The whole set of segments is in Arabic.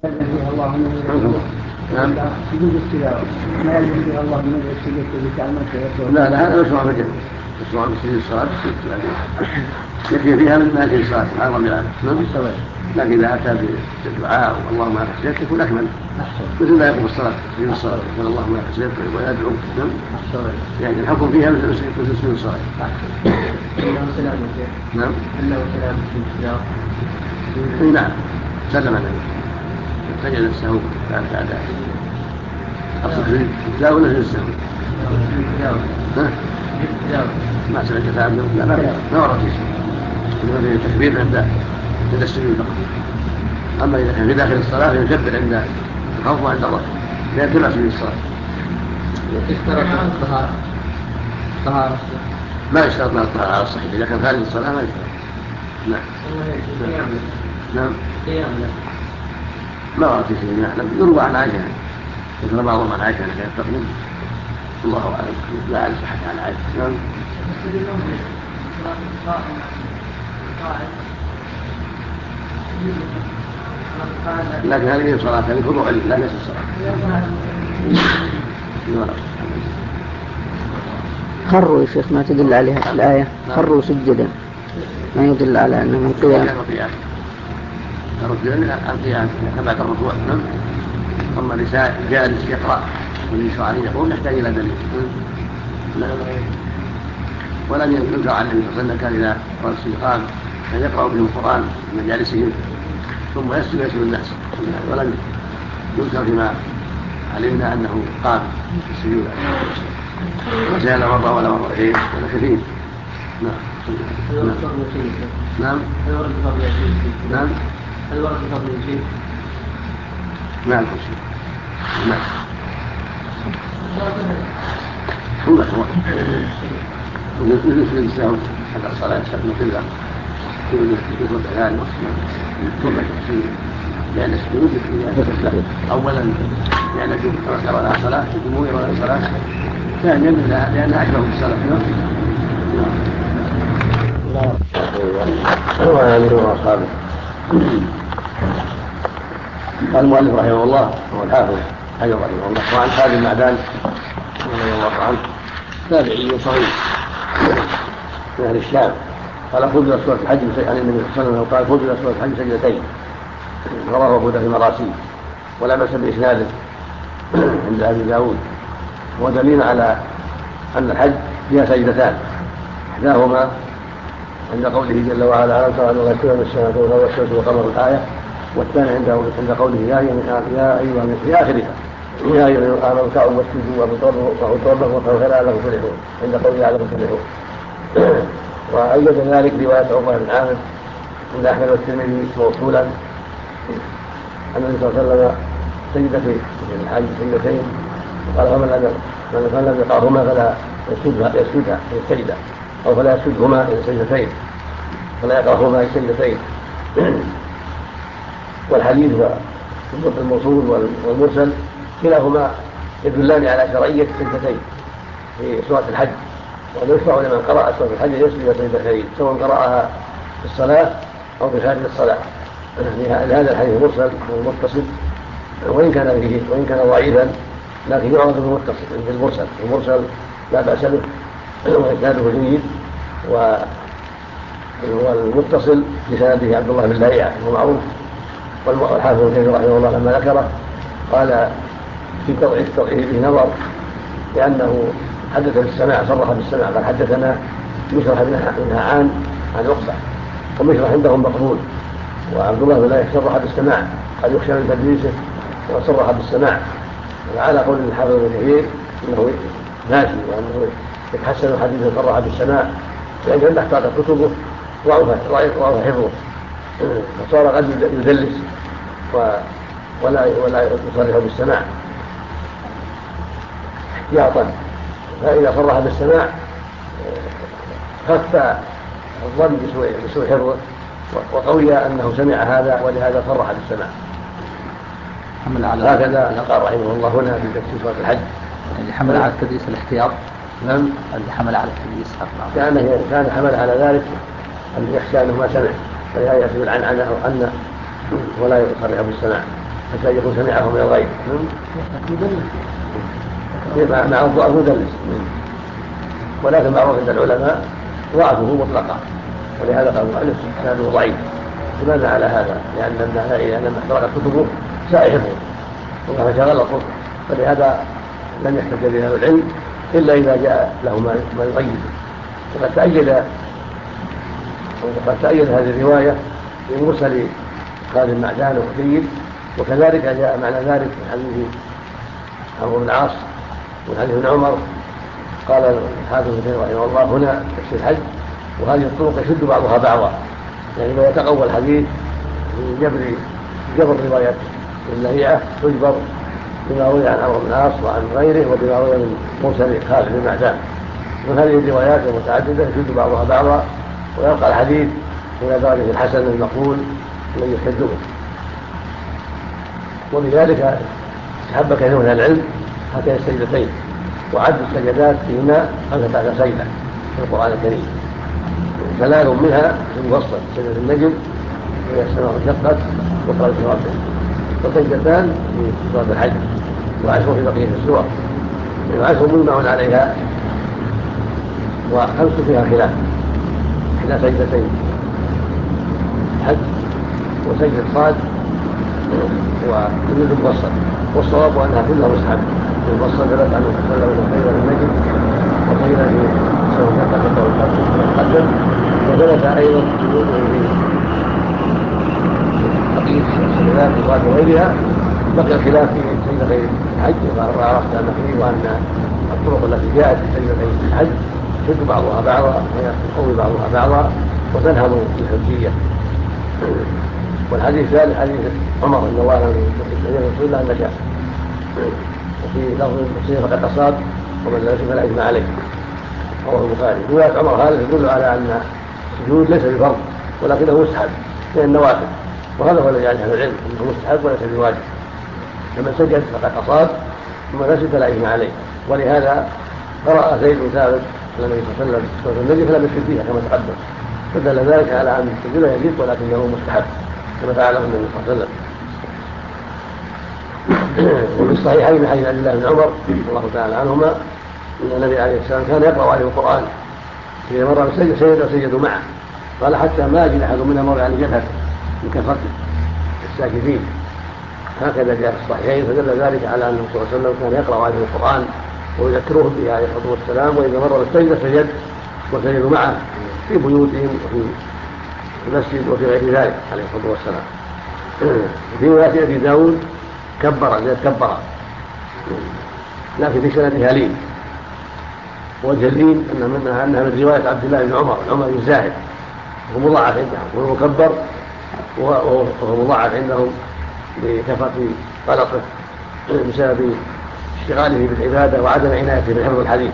اللهم نعم سجود التلاوة ما يلزم بها الله من السجود بتعمل. لا هذا مشروع في مشروع في الصلاة يكفي فيها من أجل الصلاة أعظم من لكن إذا أتى بالدعاء اللهم لك سجدت يكون أكمل مثل ما يقول الصلاة في الصلاة يقول اللهم لك سجدت ويدعو يعني الحكم فيها مثل اسم الصلاة. نعم نعم سلم النبي سجد السهو بعد أقصد في التلاوة ولا في السهو؟ ما سمعت كلام لا ما ورد إنما فيه التكبير عند السجود فقط. أما إذا كان في داخل الصلاة فيكبر عند الخوف وعند الرفع لأن تبع سجود الصلاة. طهارة ما يشترط لها الطهارة على الصحيح إذا كان خارج الصلاة ما يشترط. نعم ما ورد في شيء نعلم يروى عن عائشة مثل بعضهم عن عائشة كانت تقلم الله أعلم لا أعرف صحة عن عائشة. نعم لكن هذه صلاة الخضوع لا ليس الصلاة. خروا يا شيخ ما تدل عليها الآية خروا سجدا ما يدل على أنه من قيام الرجل عن قيام بعد الركوع. أما جالس يقرأ والنساء عليه يقوم يحتاج إلى دليل. ولم ينكر عن النبي صلى الله عليه وسلم كان إذا قرأ قام كان يقرأ بهم القرآن من مجالسهم ثم يسجد الناس ولم ينكر فيما علمنا أنه قام في السجود وزاد مرة ولا مرتين ولا كثير. نعم نعم نعم هل ورد بفضل شيء؟ نعم نعم الله مثل السهو حتى الصلاة يستقبل كلها يقول الآن ثم التفسير لأن السجود أولا لأن يرى لها صلاة الجمهور يرى لها صلاة ثانيا لأنها أشبه بالصلاة. وآله وأصحابه. قال المؤلف رحمه الله هو الحافظ حجر رحمه الله وعن خالد بن معدان رضي الله عنه تابعي صغير من أهل الشام قال فضل سورة الحج عن النبي صلى الله عليه وسلم قال فضل سورة الحج سجدتين رواه أبو داود في مراسيل ولا بأس بإسناده عند أبي داود ودليل على أن الحج فيها سجدتان إحداهما عند قوله جل وعلا ألم تر أن الله يسجد من السماء والشمس والقمر الآية والثاني عند قوله يا أيها في آخرها يا أيها آمنوا اركعوا واسجدوا واعبدوا ربكم وافعلوا الخير لعلكم تفلحون عند قوله لعلكم تفلحون. وأيد ذلك رواية عقبة بن عامر عند أحمد والترمذي موصولا أن النبي صلى الله عليه وسلم سجد في الحج سجدتين وقال فمن لم يقعهما فلا يسجدها في السجدة أو فلا يسجدهما إلى السجدتين فلا يقعهما في السجدتين. والحديث والموصول والمرسل كلاهما يدلان على شرعية السجدتين في سورة الحج وأنه يشرع لمن قرأ سورة الحج يسجد سجدتين سواء قرأها في الصلاة أو في خارج الصلاة. لهذا الحديث المرسل والمتصل وإن كان ضعيفا لكن يعرض بالمرسل المرسل لا بأس به وإسناده جيد والمتصل بسنده عبد الله بن لهيعة وهو معروف. والحافظ ابن كثير رحمه الله لما ذكره قال في تضعيف به نظر لأنه حدث بالسماع صرح بالسماع قال حدثنا مشرح بن نهعان عن عقبة ومشرح عندهم مقبول وعبد الله بن لهيعة صرح بالسماع قد يخشى من تدليسه وصرح بالسماع وعلى قول الحافظ ابن كثير انه ماشي وانه يتحسن الحديث صرح بالسماع لأن احتاط كتبه وضعف حفظه فصار قد يدلس ولا يصرح بالسماع احتياطا فإذا صرح بالسماع خف الظن بسوء حفظه وقوي أنه سمع هذا ولهذا صرح بالسماع. هكذا قال رحمه الله هنا في تفسير سورة الحج اللي حمل على التدريس الاحتياط. نعم اللي حمل على التدريس كان حمل على ذلك أن يخشى أنه ما سمع فلا يحسب العنعنة أو أن ولا يصرح بالسماع. حتى يكون سمعه من الغيب مع الضعف مدلس، ولكن معروف عند العلماء ضعفه مطلقا، ولهذا قال المؤلف كانوا ضعيف. لماذا على هذا؟ لأن احترقت كتبه سائحه وما فغلطه، فلهذا لم يحتج به اهل العلم الا اذا جاء له ما يؤيده. وقد تأيد هذه الروايه بمرسل خالد معدان وخفيف، وكذلك جاء معنى ذلك من حديث عمرو بن العاص ومن حديث ابن عمر. قال الحافظ ابن كثير رحمه الله هنا تفسير الحج، وهذه الطرق يشد بعضها بعضا، يعني ما يتقوى الحديث جبر روايات اللهيعة تجبر بما روي عن عمرو بن العاص وعن غيره وبما روي من مرسل خالد بن معدان. من هذه الروايات المتعددة يشد بعضها بعضا ويبقى الحديث إلى درجة الحسن المقبول الذي يحتج به. ولذلك استحب كثير من العلم هاتين السجدتين، وعد السجدات فيهما 15 سجدة في القرآن الكريم، 3 منها في المفصل سجدة النجم وهي السماء انشقت وقال في ربه، وسجدتان في سورة الحج، وعشر في بقية السور، وعشر مجمع عليها، و5 فيها خلاف، إحدى سجدتين الحج وسجدة صاد وسجدة المفصل، والصواب أنها كلها مستحب. المفصل ثبت عنه صلى الله عليه وسلم سجدة النجم وسجدة في سورة القدم، وثبت أيضا سجوده في بقية السجدات الصاد وغيرها. بقي الخلاف في سجدتي الحج، وعرفت أن فيه وأن الطرق التي جاءت في سجدتي الحج تشد بعضها بعضا ويقوي بعضها بعضا وتنهم الحجية. والحديث الثالث حديث عمر ان الله رسول الله انك، وفي لفظ المسلم فقد اصاب ومن لا يشرك فلا اثم عليه، رواه البخاري. روايه عمر هذا تدل على ان السجود ليس بفرض ولكنه مستحب من النوافل، وهذا هو الذي يعرف العلم انه مستحب وليس بواجب. فمن سجد فقد اصاب ومن لا يشرك فلا اثم عليه. ولهذا قرأ زيد بن ثابت على النبي صلى الله عليه وسلم سورة النجم فلم يشرك فيها كما تقدم، فدل ذلك على ان السجود يجب ولكنه مستحب كما فعله النبي صلى الله عليه وسلم. وفي الصحيحين من حديث عبد الله بن عمر الله تعالى عنهما ان النبي عليه السلام كان يقرأ عليه القرآن، إذا مر بسجد وسجدوا معه، قال حتى ما يجد احد منا مر على جبهته من كثرة الساجدين. هكذا جاء في الصحيحين، فدل ذلك على انه صلى الله عليه وسلم كان يقرأ عليه القرآن ويذكرهم به عليه الصلاة والسلام، وإذا مر بالسجدة سجد وسجدوا معه في بيوتهم وفي المسجد وفي غير ذلك عليه الصلاة والسلام. في رواية أبي داود كبر لكن في سندها لين، وجه اللين أنها من رواية عبد الله بن عمر بن الزاهد، وهو مضاعف عندهم، وهو مكبر وهو مضاعف عندهم لكثرة غلطه بسبب اشتغاله بالعبادة وعدم عنايته بحفظ الحديث.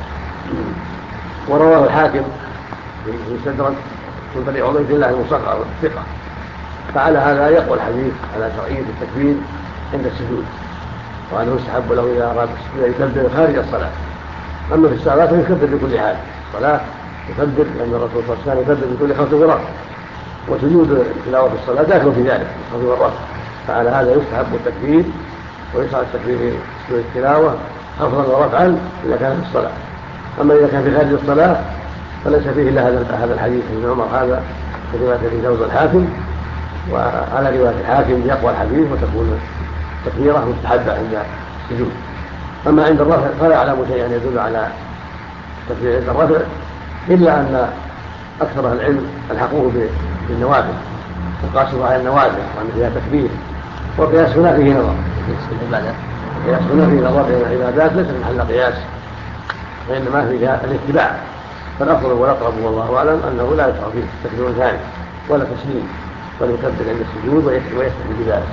ورواه الحاكم في مستدرك من طريق عبيد الله المصغر الثقة، فعلى هذا يقوى الحديث على شرعية التكبير عند السجود، وأنه يستحب له إذا أراد السجود يكبر خارج الصلاة. أما في الصلاة فيكبر بكل حال، الصلاة يكبر لأن الرسول صلى الله عليه وسلم يكبر بكل خمس مرات، وسجود التلاوة في الصلاة داخل في ذلك 5 مرات. فعلى هذا يستحب التكبير ويشرع التكبير في سجود التلاوة خفضا ورفعا إذا كان في الصلاة. أما إذا كان في خارج الصلاة فليس فيه إلا هذا الحديث ابن عمر هذا في رواية أبي داود الحاكم، وعلى رواية الحاكم يقوى الحديث وتكون تكبيرة مستحبة عند السجود. أما عند الرفع فلا أعلم شيئا يدل على تكبير عند الرفع، إلا أن أكثر العلم الحقوه بالنوافل وقاصروا على النوافل وأن فيها تكبير، وقياس هنا فيه نظر، قياس هنا فيه نظر بين العبادات ليس محل قياس، وإنما فيها الاتباع. فالأفضل والأقرب والله أعلم أنه لا يشرع فيه تكبير ثاني ولا تسليم، بل يكبر عند السجود ويستحي بذلك.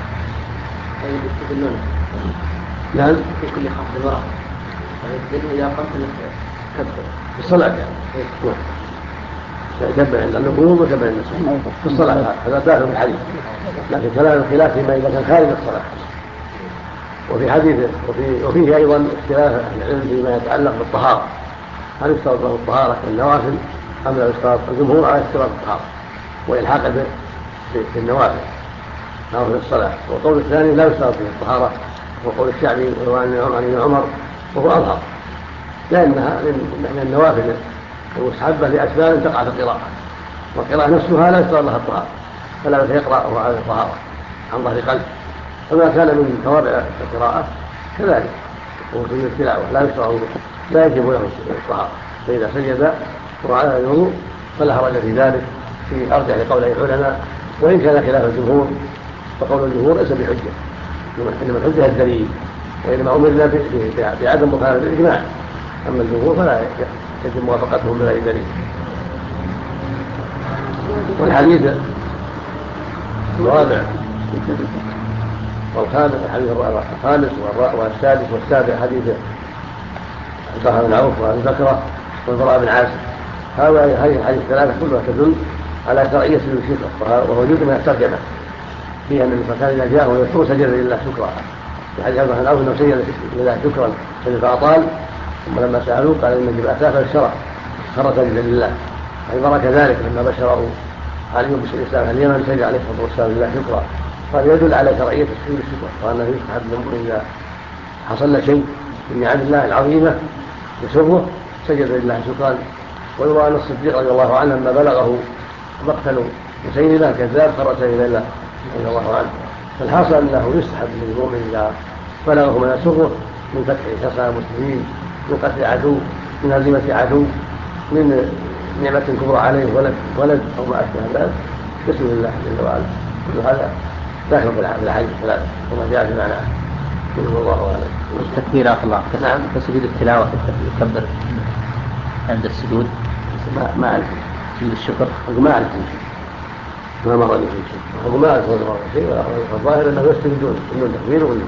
نعم في كل خفض ورفع، إذا قمت كبر في الصلاة يعني يكبر عند النقوم وكبر عند السجود في الصلاة، هذا داخل في الحديث. لكن كلام الخلاف فيما إذا كان خارج الصلاة. وفي حديث وفيه أيضا اختلاف العلم فيما يتعلق بالطهارة، هل يشترط له الطهارة كالنوافل أم لا يشترط؟ الجمهور على اشتراط الطهارة وإلحاق في النوافل، أو في الصلاة. والقول الثاني لا يشترط فيه الطهارة، وقول الشعبي عن عمر وهو أظهر، لأنها من النوافل المستحبة لأسباب تقع في القراءة، والقراءة نفسها لا يشترط لها الطهارة، فلا بأس يقرأ وهو على الطهارة عن ظهر قلب. فما كان من توابع القراءة كذلك، وسجود التلاوة لا يجب له الطهارة، فإذا سجد وعلى الوضوء فلا حرج في ذلك في أرجح قولي العلماء، وإن كان خلاف الجمهور فقول الجمهور ليس بحجة، إنما الحجة الدليل، وإنما أمرنا بعدم مخالفة الإجماع، أما الجمهور فلا يجب موافقتهم بغير دليل. والحديث الرابع والخامس، الحديث الخامس والسادس والسابع حديث البراء بن عوف وأبي بكرة والبراء بن عازب. هذه الحديث الثلاثة كلها تدل على شرعية سجود الشكر، وهو جزء من الترجمة فيها أن الإنسان إذا جاءه ويشكر سجد لله شكرا، في حديث البراء بن عوف أنه سجد لله شكرا فأطال، ثم لما سألوه قال إن جبت أتاه فالشرع خر سجد لله، فبرك كذلك لما بشره علي بن الإسلام اليمن سجد عليه الصلاة والسلام لله شكرا. فهذا يدل على شرعية سجود الشكر، وأنه يستحب للمؤمن إذا حصل شيء من نعم الله العظيمة يسره سجد لله شكرا. ويروى أن الصديق رضي الله عنه لما بلغه مقتل مسيلمة كذاب خر سجد لله رضي الله عنه. فالحاصل أنه يستحب للمؤمن إذا بلغه ما يسره من فتح حصى المسلمين، من قتل عدو، من هزيمة عدو، من نعمة كبرى عليه ولد أو ما أشبه ذلك، بسم الله جل وعلا. كل هذا داخل في الحديث الثلاثة وما جاء في معناه. والله أعلم. التكبير آخر الله نعم. كسجود التلاوة يكبر عند السجود. ما أعرف سجود الشكر ما أعرف ما مر لي في شيء، ما أعرف شيء ولا الظاهر أنه يسجد بدون تكبير ولا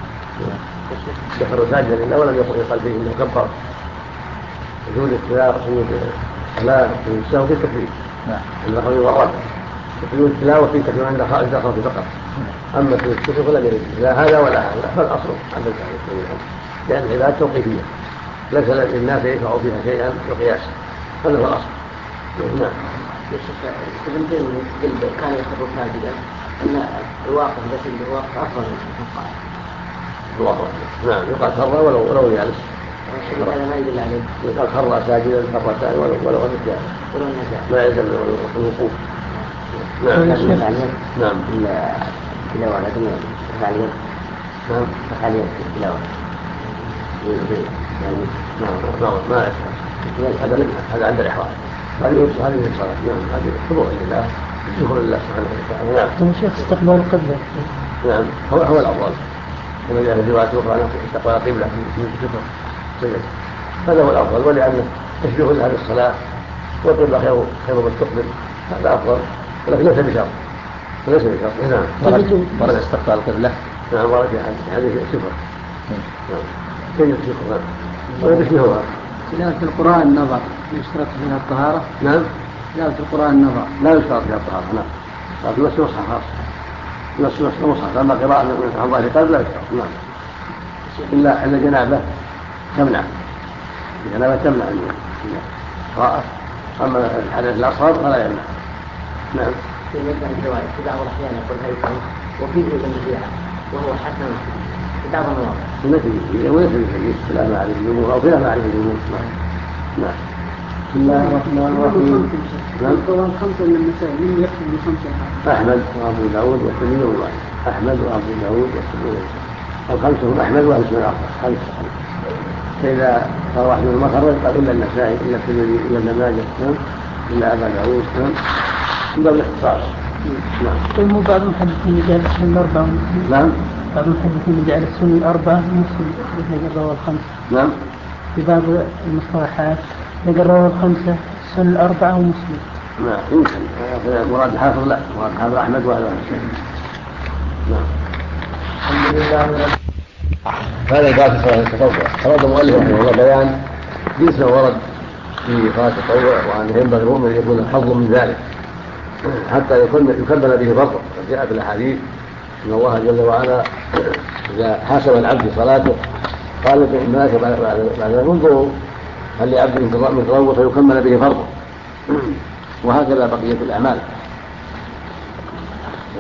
يخر ساجدا لله ولم يقل في قلبه انه كبر. سجود التلاوة سجود الصلاة سجود السهو في التكبير. نعم. الأخر يضرب سجود التلاوة في تكبير عند خارج فقط. أما سجود الشكر فلا يجوز لا هذا ولا هذا، فالأصل عند العلم لأن العبادة توقيفية ليس للناس يدفع فيها شيئا بقياس، هذا هو الأصل. نعم. ابن تيمية كان يخر ساجدا أن الواقف الذي الواقف أفضل من القائم. الله نعم يقال خر ولو جالس. هذا ما يدل عليه. يقال خر ساجدا خر ثاني ولو غير جالس. ما يلزم الوقوف. نعم. نعم. التلاوة لكن رفع اليد. نعم. رفع اليد في التلاوة. نعم. ما يشتغل. هذا عند الإحرام. هذه الصلاة. نعم. هذه خضوع لله. شكر لله سبحانه وتعالى. نعم. شيخ استقبال القبلة. نعم. هو الأفضل. كما جاء في رواية أخرى أنه استقبل القبلة في الشكر سجد. هذا هو الأفضل، ولأنه تشبه لها بالصلاة والقبلة خير مستقبل، هذا أفضل، ولكن ليس بشرط. نعم. ورد استقبال القبلة. نعم. ورد في حديث الشكر. نعم. سجد الشكر. نعم. ويشبهها. تلاوة القرآن نظر يشترط فيها الطهارة. نعم. تلاوة القرآن نظر لا يشترط فيها الطهارة. نعم. لكن نفس نصح خاص. نفس نصح، أما قراءة عن ظاهر قلب لا يشترط. نعم. إلا أن الجنابة تمنع. الجنابة تمنع القراءة، أما الحدث الأصغر فلا يمنع. نعم. في مجمع الزواج في بعض الأحيان يقول هيثم وفيه المذيعة وهو حسن في بعض المواقع. النتيجة وليس بشيء خلاف معرفة الجمهور أو خلاف معرفة الجمهور. نعم. بسم الله الرحمن الرحيم. القرآن خمسة من المسائل من يكتب بخمسة. أحمد وأبو داود والترمذي والنسائي. أحمد وأبو داود والترمذي الخمسة هم أحمد وأهل السنة الأربعة خمسة. فإذا صار واحد من المخرج قال إلا النسائي إلا الترمذي إلا ابن ماجه إلا أبا داود من باب الاختصار. نعم. مو بعض المحدثين جعل السنة الأربعة ومسلم. نعم. بعض المحدثين جعل السنة الأربعة ومسلم يقرأوا الخمسة. نعم. في بعض المصطلحات يقرأوا الخمسة السنة الأربعة ومسلم. نعم. يمكن مراد الحافظ لا، مراد الحافظ أحمد وأهل السنة. نعم. الحمد لله. هذا الباب في صلاة التطوع. أراد المؤلف رحمه الله بيان جنس ما ورد في صلاة التطوع، وأن ينبغي المؤمن أن يكون الحظ من ذلك حتى يكمل به فرضه. جاء في الأحاديث أن الله جل وعلا إذا حاسب العبد صلاته قال للناس بعد انظروا هل لعبد من تطوع فيكمل به فرضه، وهكذا بقية الأعمال.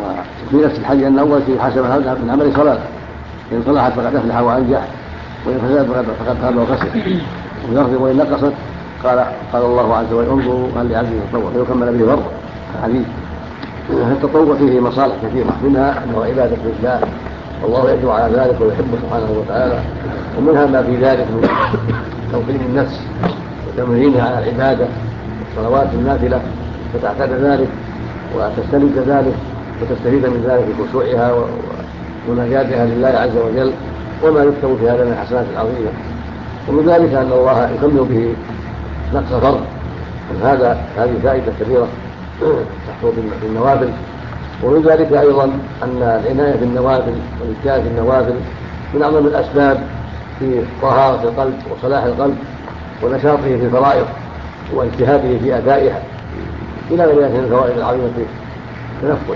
في نفس الحديث أن أول شيء حسب هذا من عمل صلاة، إن صلحت فقد أفلح وأنجح، وإن فسدت فقد خاب وخسر. وإن نقصت قال الله عز وجل انظروا هل لعبد يتطوع فيكمل به فرض الحديث. التطوع فيه مصالح كثيرة، منها أنه عبادة لله والله يدعو على ذلك ويحبه سبحانه وتعالى، ومنها ما في ذلك من توطين النفس وتمرينها على العبادة والصلوات النافلة، فتعتاد ذلك وتستلذ ذلك وتستفيد من ذلك بخشوعها ومناجاتها لله عز وجل، وما يكتب في هذا من الحسنات العظيمة. ومن ذلك أن الله يكمل به نقص فرض، هذه فائدة كبيرة تحصل بالنوافل. ومن ذلك أيضا أن العناية بالنوافل والإجتهاد في النوافل من أعظم الأسباب في طهارة القلب وصلاح القلب ونشاطه في الفرائض واجتهاده في أدائها، إلى غير ذلك من الفوائد العظيمة في التنفل.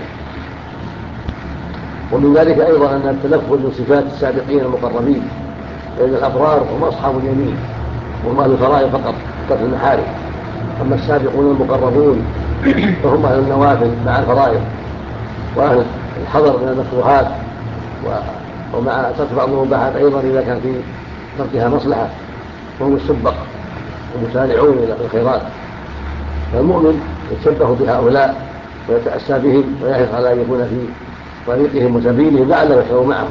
ومن ذلك أيضا أن التنفل من صفات السابقين المقربين، فإن الأبرار هم أصحاب اليمين وهم أهل الفرائض فقط في المحارم، أما السابقون المقربون فهم أهل النوافل مع الفرائض وأهل الحذر من المكروهات، ومع ترك بعض المباحات أيضا إذا كان في تركها مصلحة، وهم السبق ومسارعون إلى الخيرات. فالمؤمن يتشبه بهؤلاء ويتأسى بهم ويحرص على أن يكون في طريقهم وسبيلهم لعله يحشر معهم.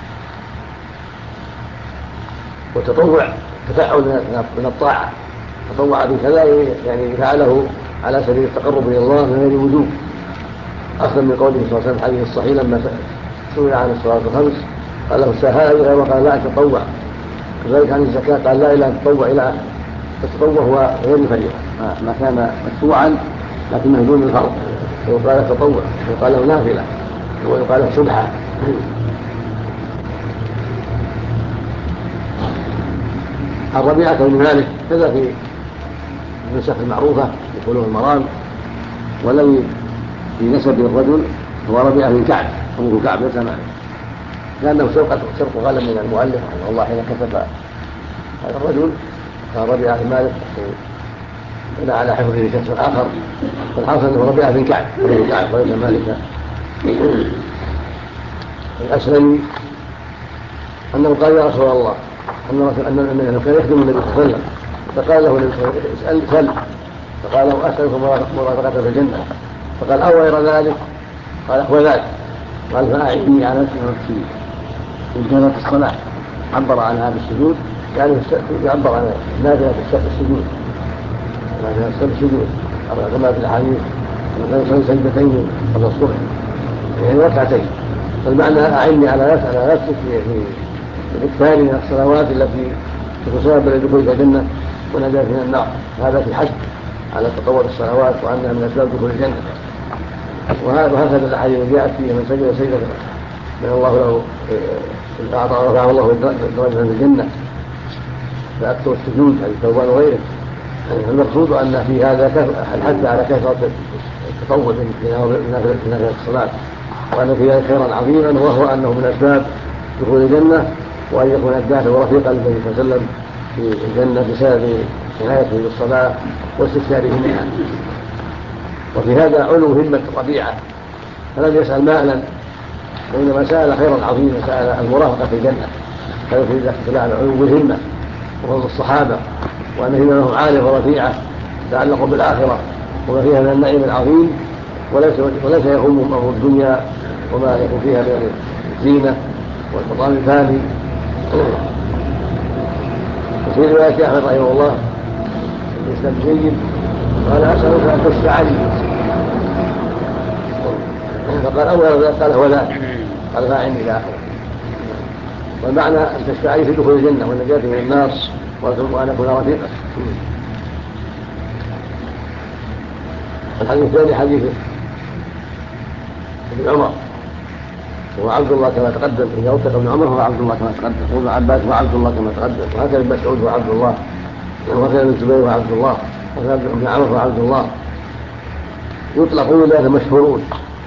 والتطوع تفعل من الطاعة، تطوع بكذا يعني فعله على سبيل التقرب إلى الله من غير وجوب، أخذا من قوله صلى الله عليه وسلم الحديث الصحيح لما سئل عن الصلاة الخمس قال له السهالة وقال لا تطوع، كذلك عن الزكاة قال لا إله تطوع إلى آخره. التطوع هو غير الفريضة، ما كان مشروعا لكنه دون الفرض، ويقال تطوع ويقال له نافلة ويقال له سبحة. الربيعة بن مالك كذا في النسخ المعروفة يقولون المرام، والذي في نسب الرجل هو ربيعة بن كعب، أبوه كعب ليس مالك، لأنه سرق غالب من المؤلف رحمه الله حين كتب هذا الرجل. كان ربيعة بن مالك بنى على حفظه شخص آخر، فالحاصل أنه ربيعة بن كعب أبوه كعب وليس مالك الأسلمي، أنه قال يا رسول الله أنه كان يخدم النبي صلى الله عليه وسلم، فقال له النبي صلى الله عليه وسلم اسأل، فقال له أسألك مرافقة في الجنة، فقال أو غير ذلك؟ قال هو ذلك. قال فأعني على نفسي إن كانت الصلاة عبر عنها بالسجود، يعني يعبر عن نافلة السجود، نافلة السجود كما في الأحاديث أنه كان يصلي سجدتين قبل الصبح يعني ركعتين. فالمعنى أعني على نفسك في الإكثار من الصلوات التي تسبب لدخول الجنة ونجاة من النار. هذا في حث على تطور الصلوات وأنها من أسباب دخول الجنة. وهكذا الأحاديث جاءت فيه من سجد سجدة من الله له رفعه الله درجة في الجنة فأكثر السجود عن التوبان وغيره. المقصود أن في هذا الحث على كثرة التطور من الصلاة، وأن في ذلك خيرا عظيما، وهو أنه من أسباب دخول الجنة، وأن يكون الداخل ورفيق النبي صلى الله عليه وسلم في الجنة بسبب عنايته بالصلاة واستكثاره منها. وفي هذا علو همة ربيعة، فلم يسأل مالا وإنما سأل خيرا عظيما، سأل المرافقة في الجنة. هذا في ذلك دل على علو الهمة وفضل الصحابة، وأن هممهم عالية ورفيعة تعلقوا بالآخرة وما فيها من النعيم العظيم، وليس يهمهم أمر الدنيا وما يكون فيها من الزينة والمطعم الفاني. وفي رواية أحمد رحمه الله الإسلام جيد قال أسألك أن تشفع لي، فقال أولا قال هو ذلك، قال فاعني إلى آخره. والمعنى أن تشفع لي في دخول الجنة والنجاة من النار وأن أكون رفيقا. الحديث الثاني حديث ابن عمر هو عبد الله كما تقدم، إذا أطلق ابن عمر هو عبد الله كما تقدم، وابن عباس هو عبد الله كما تقدم، وهكذا ابن مسعود هو عبد الله، وهكذا ابن الزبير هو عبد الله، وهكذا ابن عمر هو عبد الله، يطلقون ذلك مشهورون،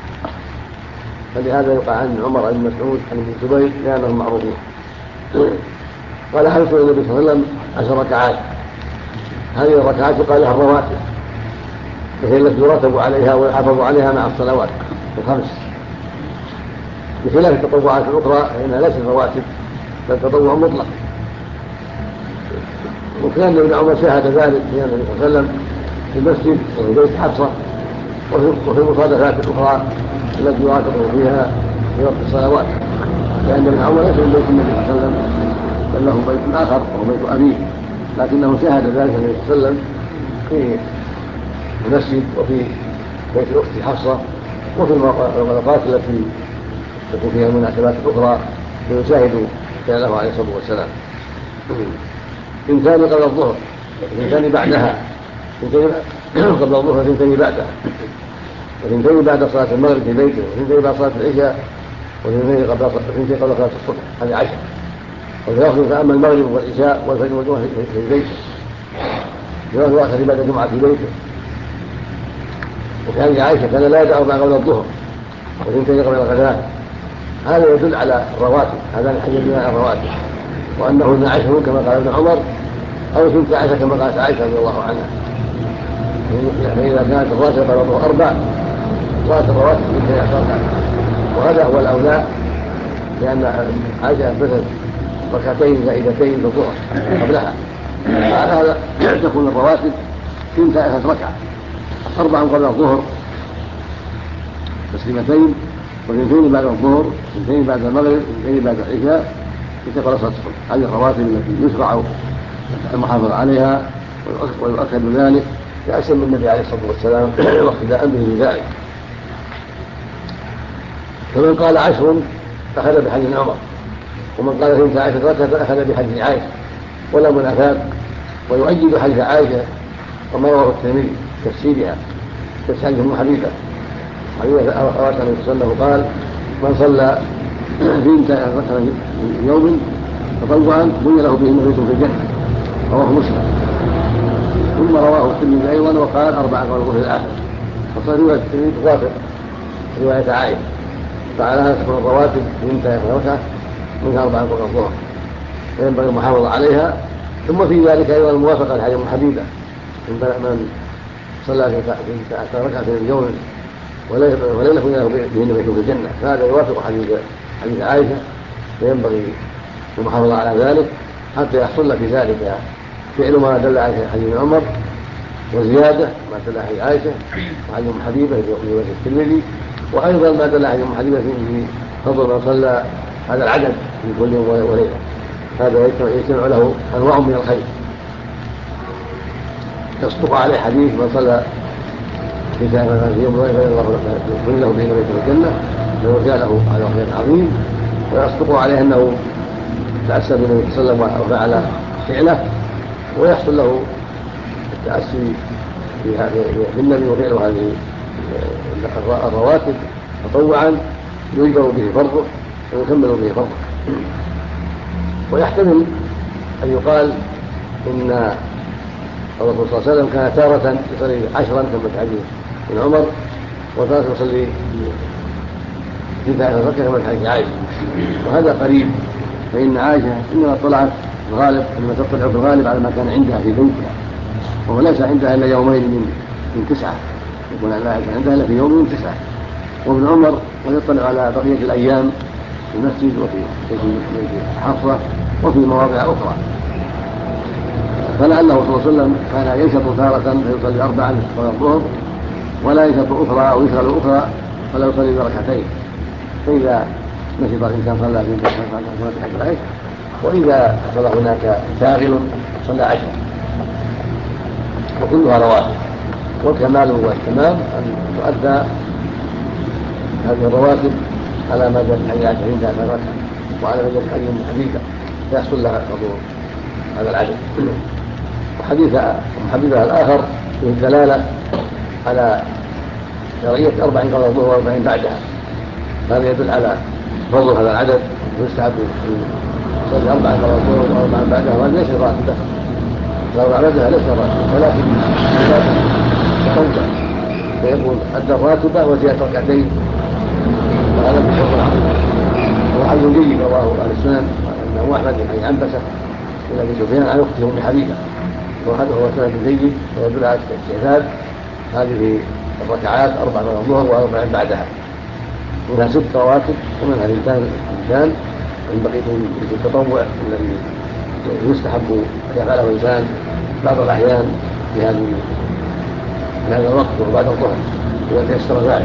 فلهذا يقع عن عمر بن مسعود عن ابن الزبير لأنهم معروفين. قال حدث النبي صلى الله عليه وسلم 10 ركعات، هذه الركعات يقال لها الرواتب، وهي التي يرتب عليها ويحافظ عليها مع الصلوات الخمس، بخلاف التطوعات الأخرى فإنها ليست رواتب بل تطوع مطلق. وكان ابن عمر شاهد ذلك في النبي صلى الله عليه وسلم في المسجد وفي بيت حفصة وفي المصادفات الأخرى التي يراقبه فيها في وقت الصلوات، لأن ابن عمر ليس من بيت النبي صلى الله عليه وسلم بل له بيت آخر وهو بيت أبيه، لكنه شاهد ذلك النبي صلى الله عليه وسلم في المسجد وفي بيت الأخت حفصة وفي الأوقات التي تكون فيها المناسبات الأخرى فيشاهد فعله عليه الصلاة والسلام. ثنتان قبل الظهر وثنتان بعدها، قبل الظهر وثنتان بعدها، وثنتين بعد صلاة المغرب في بيته، وثنتين بعد صلاة العشاء، وثنتين قبل صلاة الصبح، هذه 10. وفي فأما المغرب والعشاء والفجر والجمعة في بيته، في آخر بعد الجمعة في بيته. وفي هذه عائشة كان لا يدع ما قبل الظهر وثنتين قبل الغداء. هذا يدل على الرواتب، هذا الحديث على الرواتب، وأنه 12 كما قال ابن عمر أو 12 كما قالت عائشة رضي الله عنها. فإذا كانت الراتب قبل الظهر 4 صارت الرواتب 12 وهذا هو الأولى، لأن عائشة أثبتت ركعتين زائدتين في الظهر قبلها، على هذا تكون الرواتب 12 ركعة، 4 قبل الظهر تسليمتين، واثنتين بعد الظهر، اثنتين بعد المغرب، اثنتين بعد العشاء، قبل صلاة الصبح. هذه الرواتب التي يشرع المحافظة عليها ويؤكد ذلك كأسم من النبي عليه الصلاة والسلام واقتداء به بذلك. فمن قال 10 أخذ بحديث عمر، ومن قال 12 ركعة أخذ بحديث عائشة ولا منافاة. ويؤيد حديث عائشة وما رواه الترمذي تفسيرها كحديث أم حبيبة أراد أن يصلى قال: من صلى في 12 ركعة في يوم تطوعا بني له به بيت في الجنة، رواه مسلم. ثم رواه الترمذي أيضا وقال 4 قبل الظهر الآخر، فصار رواية الترمذي توافق رواية عائشة، فعلى تكون الرواتب في 12 ركعة منها 4 قبل الظهر، فينبغي المحافظة عليها. ثم في ذلك أيضا الموافقة لحديث أم حبيبة من صلى في 12 ركعة في اليوم ولم يكن له بهن بيت في الجنة، فهذا يوافق حديث عائشة، فينبغي المحافظة على ذلك حتى يحصل في ذلك فعل ما دل عليه حديث عمر وزيادة ما دل عليه عائشة وحديث أم حبيبة في رواية الترمذي، وأيضا ما دل عليه أم حبيبة في فضل من صلى هذا العدد في كل يوم وليلة. هذا يجتمع له أنواع من الخير يصدق عليه حديث من صلى في يوم وليلة يكون له بين بيت الجنة فيرجى له على خير عظيم، ويصدق عليه أنه تأسى بالنبي صلى الله عليه وسلم وفعل فعله، ويحصل له التأسي بالنبي وفعل هذه الرواتب تطوعا يجبر به فرضه ويكمل به فرضه. ويحتمل أن يقال إن الرسول صلى الله عليه وسلم كان تارة يصلي 10 كما في حديث ابن عمر، وتارة يصلي 12 ركعة كما في حديث عائشة، وهذا قريب، فإن عائشة إنما طلعت الغالب إنما تطلع في الغالب على ما كان عندها في بيتها، وهو ليس عندها إلا يومين من 9، يكون عائشة عندها إلا في يوم من 9. وابن عمر ويطلع على بقية الأيام في المسجد وفي حفصة وفي مواضع أخرى، فلعله صلى الله عليه وسلم كان ينشط تارة فيصلي 4 قبل الظهر، ولا ينشط أخرى أو يشغل أخرى فلا يصلي بركعتين. فإذا نشط الإنسان صلى في صلاة العشاء، وإذا حصل هناك شاغل صلى 10، وكلها رواتب. والكمال والتمام أن تؤدى هذه الرواتب على ما جاء في حديث 20 ركعة وعلى ما جاء في حديث أم حبيبة فيحصل لها حضور هذا العدد. وحديث أم حبيبة الآخر فيه الدلالة على شرعية 4 قبل الظهر و40 بعدها، هذا يدل على فضل هذا العدد، ويستحب يصلي 4 قبل الظهر و4 بعدها، وهذا ليس راتبة، لو عمدها ليس راتبة ولكن تطوع، فيكون أدى الراتبة وزيادة ركعتين، وهذا بفضل عظيم. وحديث جيد رواه أهل السنن أنه أحمد بن عنبسة إلى أبي سفيان عن أخته أم حبيبة، وهذا هو سند جيد ويدل على استحباب هذه الركعات 4 قبل الظهر و4 بعدها. منها 6 رواتب ومنها 2 من بقية التطوع الذي يستحب أن يفعله الإنسان بعض الأحيان في هذا الوقت وبعد الظهر إذا تيسر ذلك.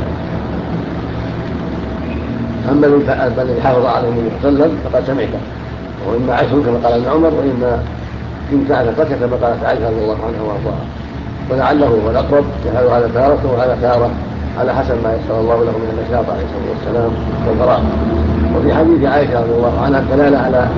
أما الذي حافظ عليه النبي صلى الله عليه وسلم فقد سمعته، وإما 10 كما قال ابن عمر، وإما 12 كما قالت عائشة رضي الله عنها وارضاها، ولعله هو الأقرب يفعل هذا تارة وهذا تارة على حسب ما يسر الله له من النشاط عليه الصلاة والسلام والفراغ. وفي حديث عائشة رضي الله عنها الدلالة على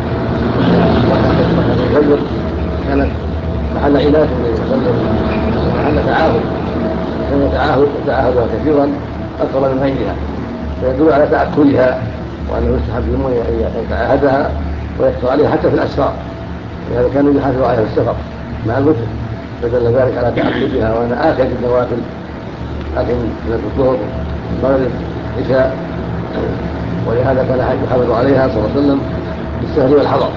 الفجر كانت محل عناية النبي صلى الله عليه وسلم، محل تعاهد، كان يتعاهدها كثيرا أكثر من غيرها، فيدل على تأكلها وأنه يستحب للمؤمن أن يتعاهدها ويكثر عليها حتى في الأسفار، ولهذا كانوا يحافظوا عليها في السفر مع الوتر، فدل ذلك على تأكلها. وأنا آكل النوافل، آكل من الظهر المغرب العشاء، ولهذا كان يحافظ عليها صلى الله عليه وسلم بالسهر والحضر،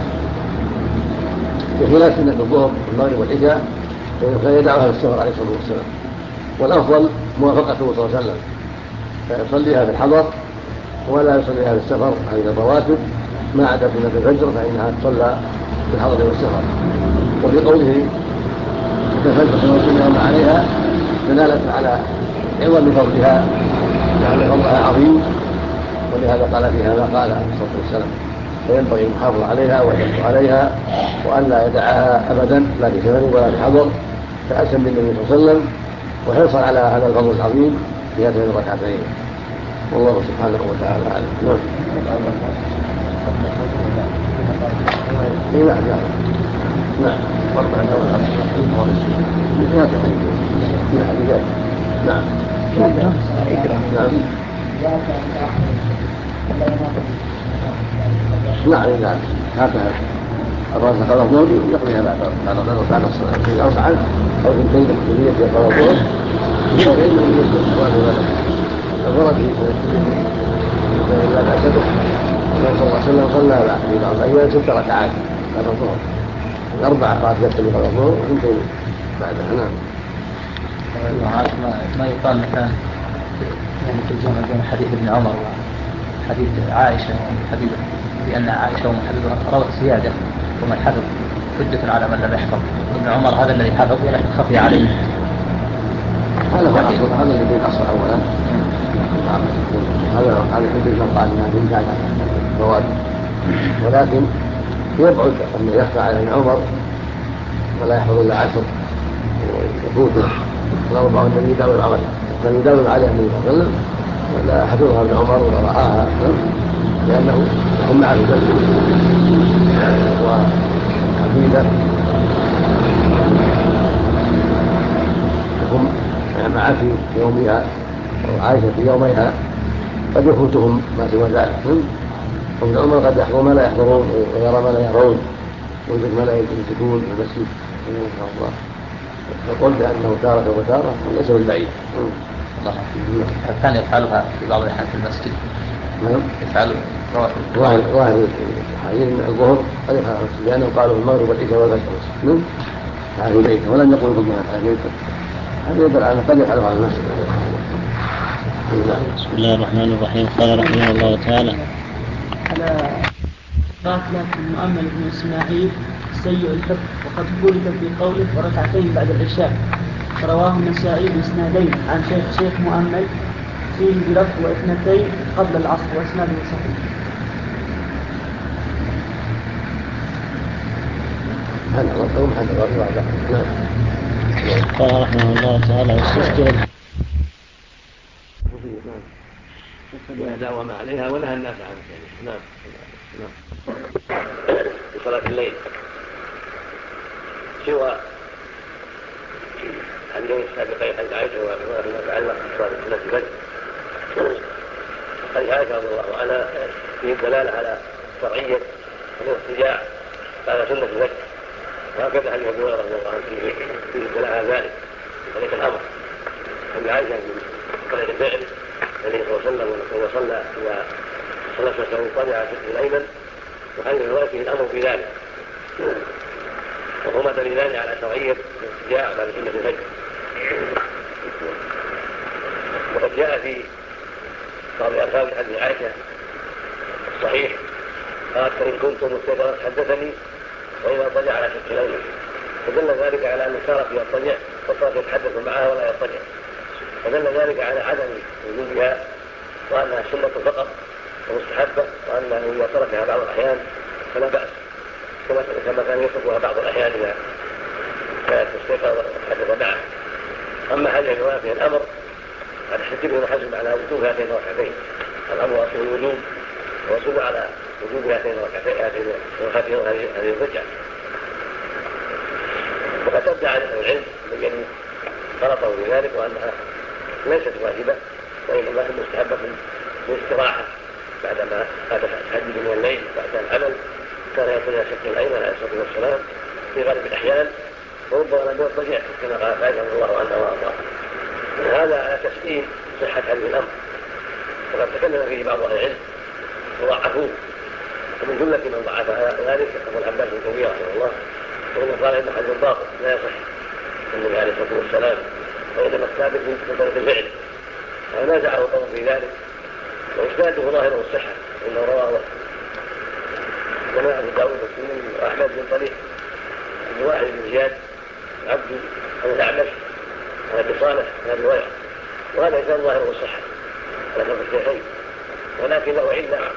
بخلاف سنة الظهر والمغرب والعشاء فإنه كان يدعوها في السفر عليه الصلاة والسلام. والأفضل موافقته صلى الله عليه وسلم، فيصليها في الحضر ولا يصليها في السفر، هذه الرواتب ما عدا سنة الفجر فإنها تصلى في الحضر والسفر. وفي قوله الفجر فوجدنا ما عليها دلالة على عظم فضلها، لأن فضلها عظيم، ولهذا قال فيها ما قال عليه الصلاة والسلام. فينبغي المحافظة عليها والحرص عليها وأن لا يدعها أبدا لا في سفر ولا في حضر، تأسا بالنبي صلى الله عليه وسلم وحرصا على هذا الفضل العظيم في هاتين الركعتين. والله سبحانه وتعالى أعلم. نعم واربع نعم نعم هكذا الرأس قال الظهر يقضيها بعد الصلاة في أربعة أو في كلمة كبيرة في قال الظهر يقضي إنه يقضي الغرض في لا بأس به. النبي صلى الله عليه وسلم صلى في بعض الأيام 6 ركعات بعد الظهر، 4 ركعات يكتب قبل الظهر و2 بعدها. نعم. ما يقال مثلا يعني في الجمع بين حديث ابن عمر وحديث عائشة حديث لأن عائشة ومن حديث روت زيادة ومن حفظ حجة على من لم يحفظ. ابن عمر هذا الذي حفظ ولكن خفي عليه. هذا هو الأصل، هذا الذي الأصل أولا، هذا حجة من قال أنها تنتهي فوائد، ولكن يبعد أن يخفى على ابن عمر ولا يحفظ إلا 10 ويفوته الأربع والنبي يداوم عليه، كان يداوم عليه النبي صلى الله عليه وسلم ولا حفظها ابن عمر ولا رآها لأنه يكون معه جلد وحفيدة يكون معه في يومها وعائشة في يوميها قد يفوتهم ما سوى ذلك. وابن عمر قد يحضر ما لا يحضرون ويرى ما لا يرون ويوجد ما لا يمسكون في المسجد رحمه الله، فقل بأنه تارة وتارة وليس بالبعيد. كان يفعلها في بعض الأحيان في المسجد. نعم يفعل ظاهر الحديث الظهر قد يفعل لأنه قالوا المغرب والعشاء والفجر نعم هذه بيته ولم يقل بالظهر هذه بيته، هذا يدل على قد يفعلها على المسجد. بسم الله الرحمن الرحيم. قال رحمه الله تعالى على قاتل المؤمل بن إسماعيل سيء الحفظ وقد قلت في قوله وركعتين بعد العشاء، رواه النسائي بإسنادين عن شيخ مؤمل فيه بلفظ و2 قبل العصر وإسناده صحيح. قال رحمه الله تعالى واستذكر وداوم عليها ونهى الناس عن ذلك. نعم في صلاة الليل سوى اليوم السابقين عند عائشة وما يتعلق بصلاة الفجر. حديث عائشة رضي الله عنها فيه الدلالة على شرعية الاضطجاع على سنة الفجر، وهكذا حديث أبي هريرة رضي الله عنه فيه الدلالة على ذلك وليس الأمر. عند عائشة من قلة الفعل النبي صلى الله عليه وسلم وهو صلى إلى صلاة مضطجعا في الأيمن، وحديث الرواية فيه الأمر بذلك، وهما دليلان على شرعية الاضطجاع على سنة الفجر. وقد جاء في بعض الألفاظ حديث عائشة صحيح قالت فإن كنت مستيقظا حدثني وإذا اضطجع على شق الأيمن، فدل ذلك على أن صار فيها اضطجع وصار يتحدث معها ولا يضطجع، فدل ذلك على عدم وجودها وأنها سنة فقط ومستحبة، وأنه إذا تركها بعض الأحيان فلا بأس كما كان يتركها بعض الأحيان إذا كانت مستيقظة وتحدث معه. أما هذه الرواية فيها الأمر قد احتج به الحزم على وجوب هاتين الركعتين، الأمر أصله الوجوب ويدل على وجوب هاتين الركعتين هذه الركعة. وقد ادعى العلم بين غلطه بذلك وأنها ليست واجبة وإنما هي مستحبة للاستراحة بعدما تحدد من الليل بعد العمل، كان يقول يا شق الأيمن عليه الصلاة والسلام في غالب الأحيان وربما لم يضطجع كما قال عائشة رضي الله عنها وارضاها. هذا على تسليم صحة هذه الأمر، وقد تكلم فيه بعض أهل العلم وضعفوه، ومن جملة من ضعف ذلك أبو العباس بن تيمية رحمه الله، وإنه قال إن حديث باطل لا يصح النبي عليه الصلاة والسلام، وإنما الثابت من طريق الفعل، ونازعه قوم في ذلك، وإسناده ظاهره الصحة، إنه رواه جماعة داود والسنين وأحمد من طريق ابن واحد بن زياد عبد عن الأعمش عن أبي صالح عن أبي هريرة، وهذا إسناد ظاهره الصحة على شرط الشيخين، ولكن له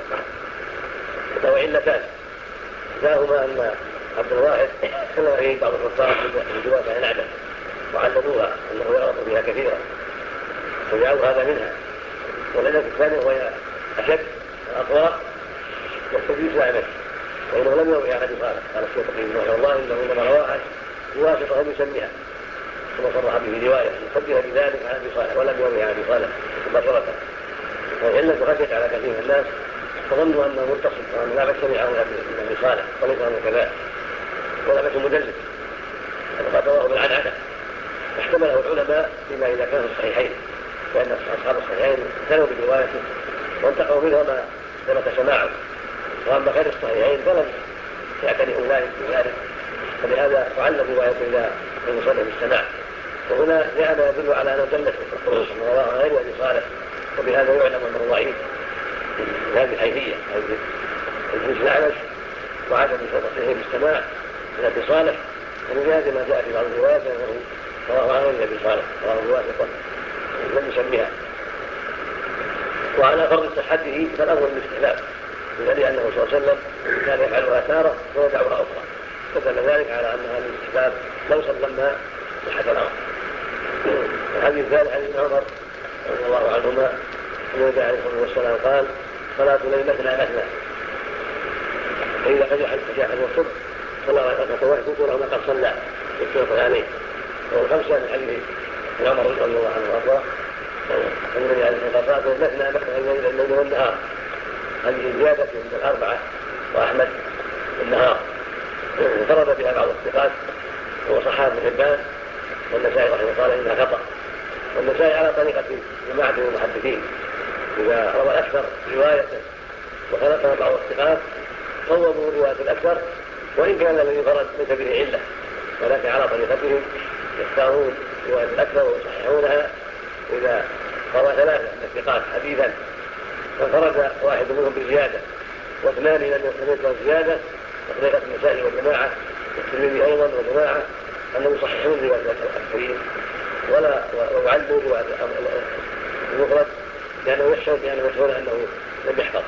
علتان، إحداهما أن عبد الواحد سمع فيه بعض الحفاظ من جواب عن الأعمش وعلموها أنه يغلط بها كثيرا وجعلوا هذا منها. والعلة الثانية وهي أشد وأقوى والتدليس الأعمش، وإنه لم يروي عن أبي صالح قال الشيخ رحمه الله إنه إنما رواها بواسطة لم يسميها، ثم صرح به رواية يصدق بذلك عن أبي صالح ولم يروي عن أبي صالح مباشرة. والعلة خشيت على كثير من الناس فظنوا أنه متصل وأن لا سمعه من أبي صالح وليس أنه كذلك، ولا بس مدلس وقد رواه بالعنعنة، احتمله العلماء فيما إذا كانوا الصحيحين، لأن أصحاب الصحيحين اعتنوا بروايته وانتقوا منه ما ثبت سماعه، وأما غير الصحيحين فلم يعتني أولئك بذلك، فلهذا تعلم روايته إلى المصنف بالسماع. وهنا جاء يدل على أنه دلت ورواه غير أبي صالح، وبهذا يعلم أنه ضعيف بهذه الحيثية الجنس الأعمش وعدم تصحيحه بالسماع من أبي صالح، ومن هذا ما جاء في بعض الروايات أنه رواه عن أبي صالح رواه بواسطة لم يسميها. وعلى فرض صحته فالأمر بالاستحباب، بدليل أنه صلى الله عليه وسلم كان يفعلها تارة ويدعوها أخرى، فدل ذلك على أنها من الاستحباب لو سلمنا صحة الأمر. الحديث الثالث عن ابن عمر رضي الله عنهما النبي عليه الصلاة والسلام قال صلاة الليل مثنى مثنى، فإذا فجأ الصبح صلى ركعتين ويقول له ما قد صلى يكتب عليه. والخمسة من حديث ابن عمر رضي الله عنه وارضاه النبي عليه الصلاة والسلام مثنى مثنى الليل والنهار، هذه زيادة من الأربعة وأحمد النهار، فرد بها بعض الثقات وصححه ابن حبان والنسائي رحمه الله قال إنها خطأ. والنسائي على طريقة جماعة من المحدثين، إذا روى الأكثر رواية وخلقها بعض الثقات صوبوا رواية الأكثر، وإن كان الذي فرد ليس به علة، ولكن على طريقتهم يختارون رواية الأكثر ويصححونها. إذا روى ثلاثة من الثقات حديثا فانفرد واحد منهم بزيادة واثنان لم يكن زيادة، وطريقة النسائي والجماعة والترمذي أيضا وجماعة أنهم يصححون رواية الأكثرين ويعلموا رواية المفرد لأنه يشعر أنه لم يحفظ.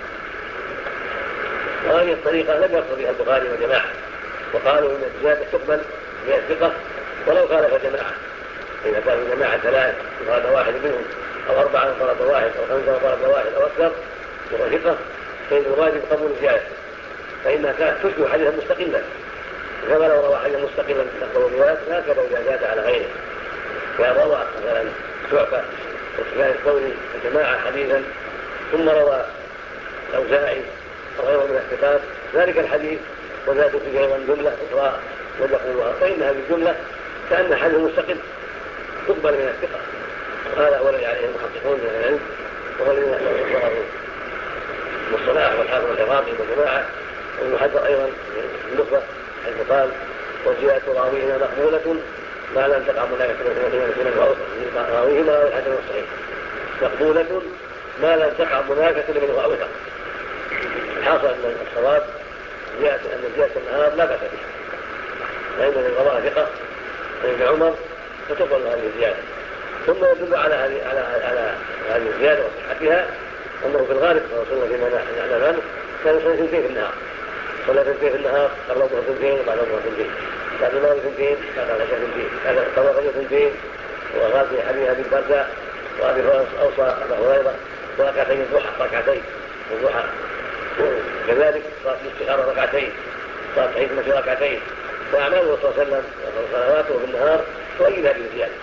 وهذه الطريقة لم يقصد بها البخاري وجماعة، وقالوا إن الزيادة تقبل بها الثقة ولو خالف جماعة، إذا كانوا جماعة ثلاث وفرد واحد منهم أو أربعة وفرد واحد أو خمسة وفرد واحد أو أكثر وهو ثقة فإن الواجب قبول الزيادة، فإنها كانت تشبه حديثا مستقلا، كما لو روى حديثا مستقلا تقبل الروايات هكذا إذا زاد على غيره. فروى مثلا شعبة وسفيان الثوري وجماعة حديثا ثم روى الأوزاعي وغيره من الثقات ذلك الحديث وزادوا فيه أيضا جملة أخرى ويقولها، فإن هذه الجملة كأن حديث مستقل تقبل من الثقة. وهذا هو الذي عليه المحققون من العلم، وهو الذي يحصره الصلاح والحافظ العراقي وجماعة والمحذر أيضا النخبة حيث قال وزيادة راويهما مقبولة ما لم تقع منافسة راويهما الحسن الصحيح، مقبولة ما لم تقع منافسة منه أو ثقة. حاصل أن الصواب أن زيادة النهار لا بأس بها، فإن من رواه ثقة عند عمر فتقبل هذه الزيادة. ثم يدل على هذه الزيادة وصحتها أنه في الغالب صلى الله عليه وسلم فيما نعلم عنه كان يصلي ثنتين في النهار، صلى ثنتين في النهار قبل الظهر ثنتين وبعد الظهر ثنتين، بعد المغرب ثنتين بعد العشاء ثنتين، قبل الغد ثنتين. وقال في حديث أبي الدرداء وأبي هريرة أوصى أبا هريرة بركعتين الضحى، ركعتين الضحى كذلك صلاة الاستخارة ركعتين، صلاة العيد مثل ركعتين. فأعماله صلى الله عليه وسلم وصلواته في النهار تؤيد هذه الزيادة.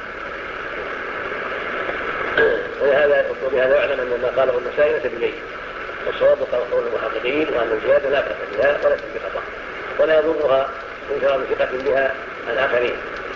وبهذا يعلم أن ما قاله النسائي ليس بالليل، والصواب قول المحققين وأن الزيادة لا بأس بها ولا بخطأ ولا يضرها انكار ثقة بها الآخرين.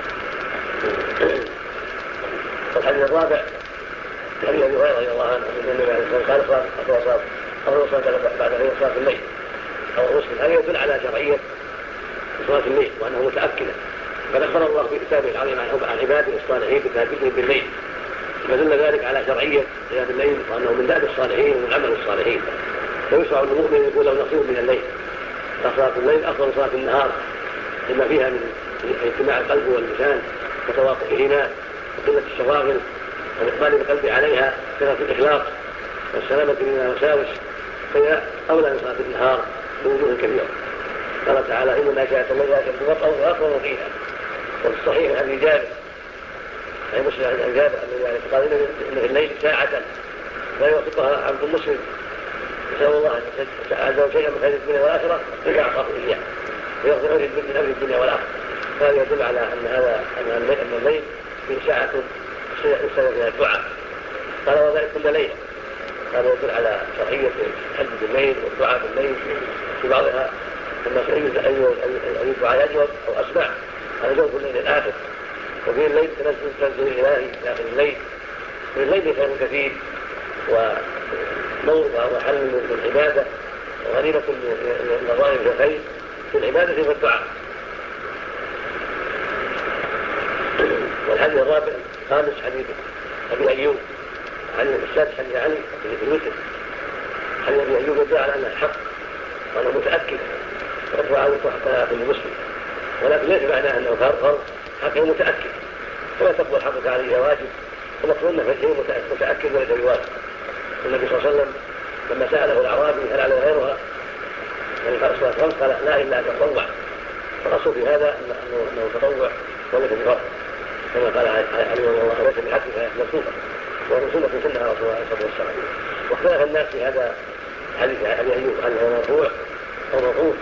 والحديث الرابع حديث أبي هريرة رضي الله عنه أن النبي عليه الصلاة والسلام قال صلاة بعد غير صلاة الليل أو مسلم. هذا يدل على شرعية صلاة الليل وأنه متأكد، قد أخبر الله في كتابه العظيم عن عباده الصالحين بتهجدهم بالليل، فدل ذلك على شرعية قيام الليل وأنه من دأب الصالحين ومن عمل الصالحين. فيشرع للمؤمن يكون له نصيب من الليل، فصلاة الليل أفضل صلاة النهار لما فيها من اجتماع القلب واللسان وتواطئهما وقلة الشواغل والإقبال القلب عليها كثرة الإخلاص والسلامة من الوساوس، فهي أولى من صلاة النهار بوجوه كثيرة. قال تعالى إن ناشئة الليل أشد وطئا وأقوم قيلا. وفي الصحيح عن جابر أي مسلم عن جابر قال إن في الليل ساعة لا يوافقها عبد مسلم يسأل الله عز وجل من خير الدنيا والآخرة إذا أعطاه إياه ويغفر من أمر الدنيا والآخرة. هذا يدل على أن الليل في ساعة يستمر فيها الدعاء. قال وذلك كل ليلة. هذا يدل على شرعية الحج بالليل والدعاء بالليل في بعضها أن أي الدعاء أجود أو أسمع على جوف الليل الآخر. وفي الليل تنزل إلهي في آخر الليل. في الليل خير كثير وموضع وحل من العبادة وغنيمة النظائر في الخير في العبادة والدعاء. والحديث الرابع خامس حديث أبي أيوب عن السادس حديث علي في الوتر. حديث أبي أيوب يدل على أنه حق وأنه متأكد ورفع عنه حتى في المسلم، ولكن ليس معناه أنه فرض حقه متأكد، فلا تقبل حقك عليه واجب ومقصود أنه فجأة متأكد وليس بواجب. النبي صلى الله عليه وسلم لما سأله الأعرابي هل على غيرها يعني الصلاة الخمس قال لا إلا أن تطوع. فالأصل في هذا أنه تطوع وليس بفرض، كما قال عليه الله ليس بحق مكتوبة ورسومة سنها رسول الله صلى الله عليه وسلم. واختلف الناس في هذا حديث أبي أيوب هل هو مرفوع أو موقوف،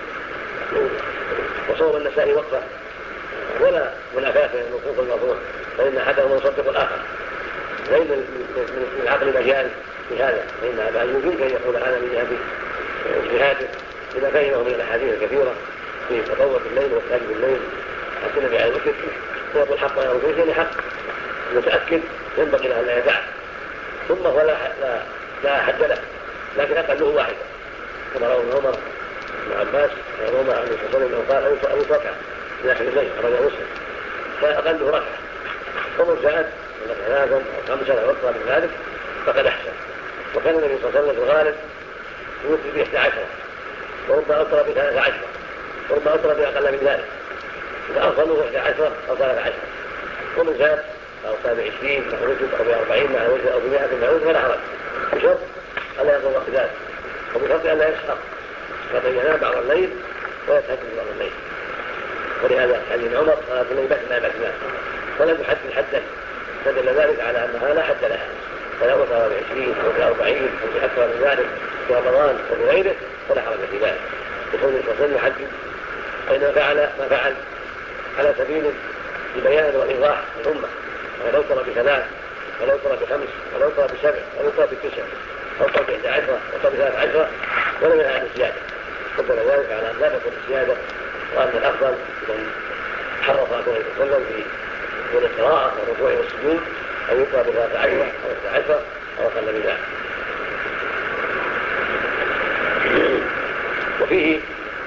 وصور النسائي وقفه ولا منافاة بين الموقوف والمرفوع، فإن أحدهما يصدق الآخر، ليس من العقل مجال في هذا، فإن أبا أيوب يمكن أن يقول هذا من جهة اجتهاده إذا فهمه من الأحاديث الكثيرة في تطوع بالليل والتاج بالليل حتى النبي عليه الوتر ويقول حق ويقول فيه حق متأكد ينبغي له أن لا يدعه. ثم هو لا حد له، لكن أقله واحد كما روى ابن عمر بن عباس يروى عن النبي صلى الله عليه وسلم قال أو ركعة في آخر الليل رواه مسلم، فأقله ركعة. ومن زاد من ثلاثا أو خمسا أو أكثر من ذلك فقد أحسن. وكان النبي صلى الله عليه وسلم في الغالب يوتر ب11 وربما أوتر ب13 وربما أوتر بأقل من ذلك، إذا أفضلوا 11 أو 13. ومن زاد أو صار ب20 مع وجه أو ب40 مع وجه أو ب100 مع وجه فلا حرج، بشرط ألا يضر وقت ذلك وبشرط ألا يسحق فمن ينام بعض الليل ويتهجد بعض الليل. ولهذا حديث عمر صلاة الليل بثنا ولم يحدد حدا، فدل ذلك على أنها لا حد لها، فلا وصل ب20 أو ب40 أو بأكثر من ذلك في رمضان وبغيره فلا حرج في ذلك. يكون الرسول يحدد فإنه فعل ما فعل على سبيل البيان والإيضاح للأمة، ولو ترى ب3 ولو ترى ب5 ولو ترى ب7 ولو ترى ب9 أو ترى ب11 أو ترى ب13 ولم ينهى عن الزيادة، فدل ذلك على أن لا تكون الزيادة، وأن الأفضل من حرف عليه وسلم في القراءة والركوع والسجود أن يقرأ ب13 أو 11 أو أقل من ذلك. وفيه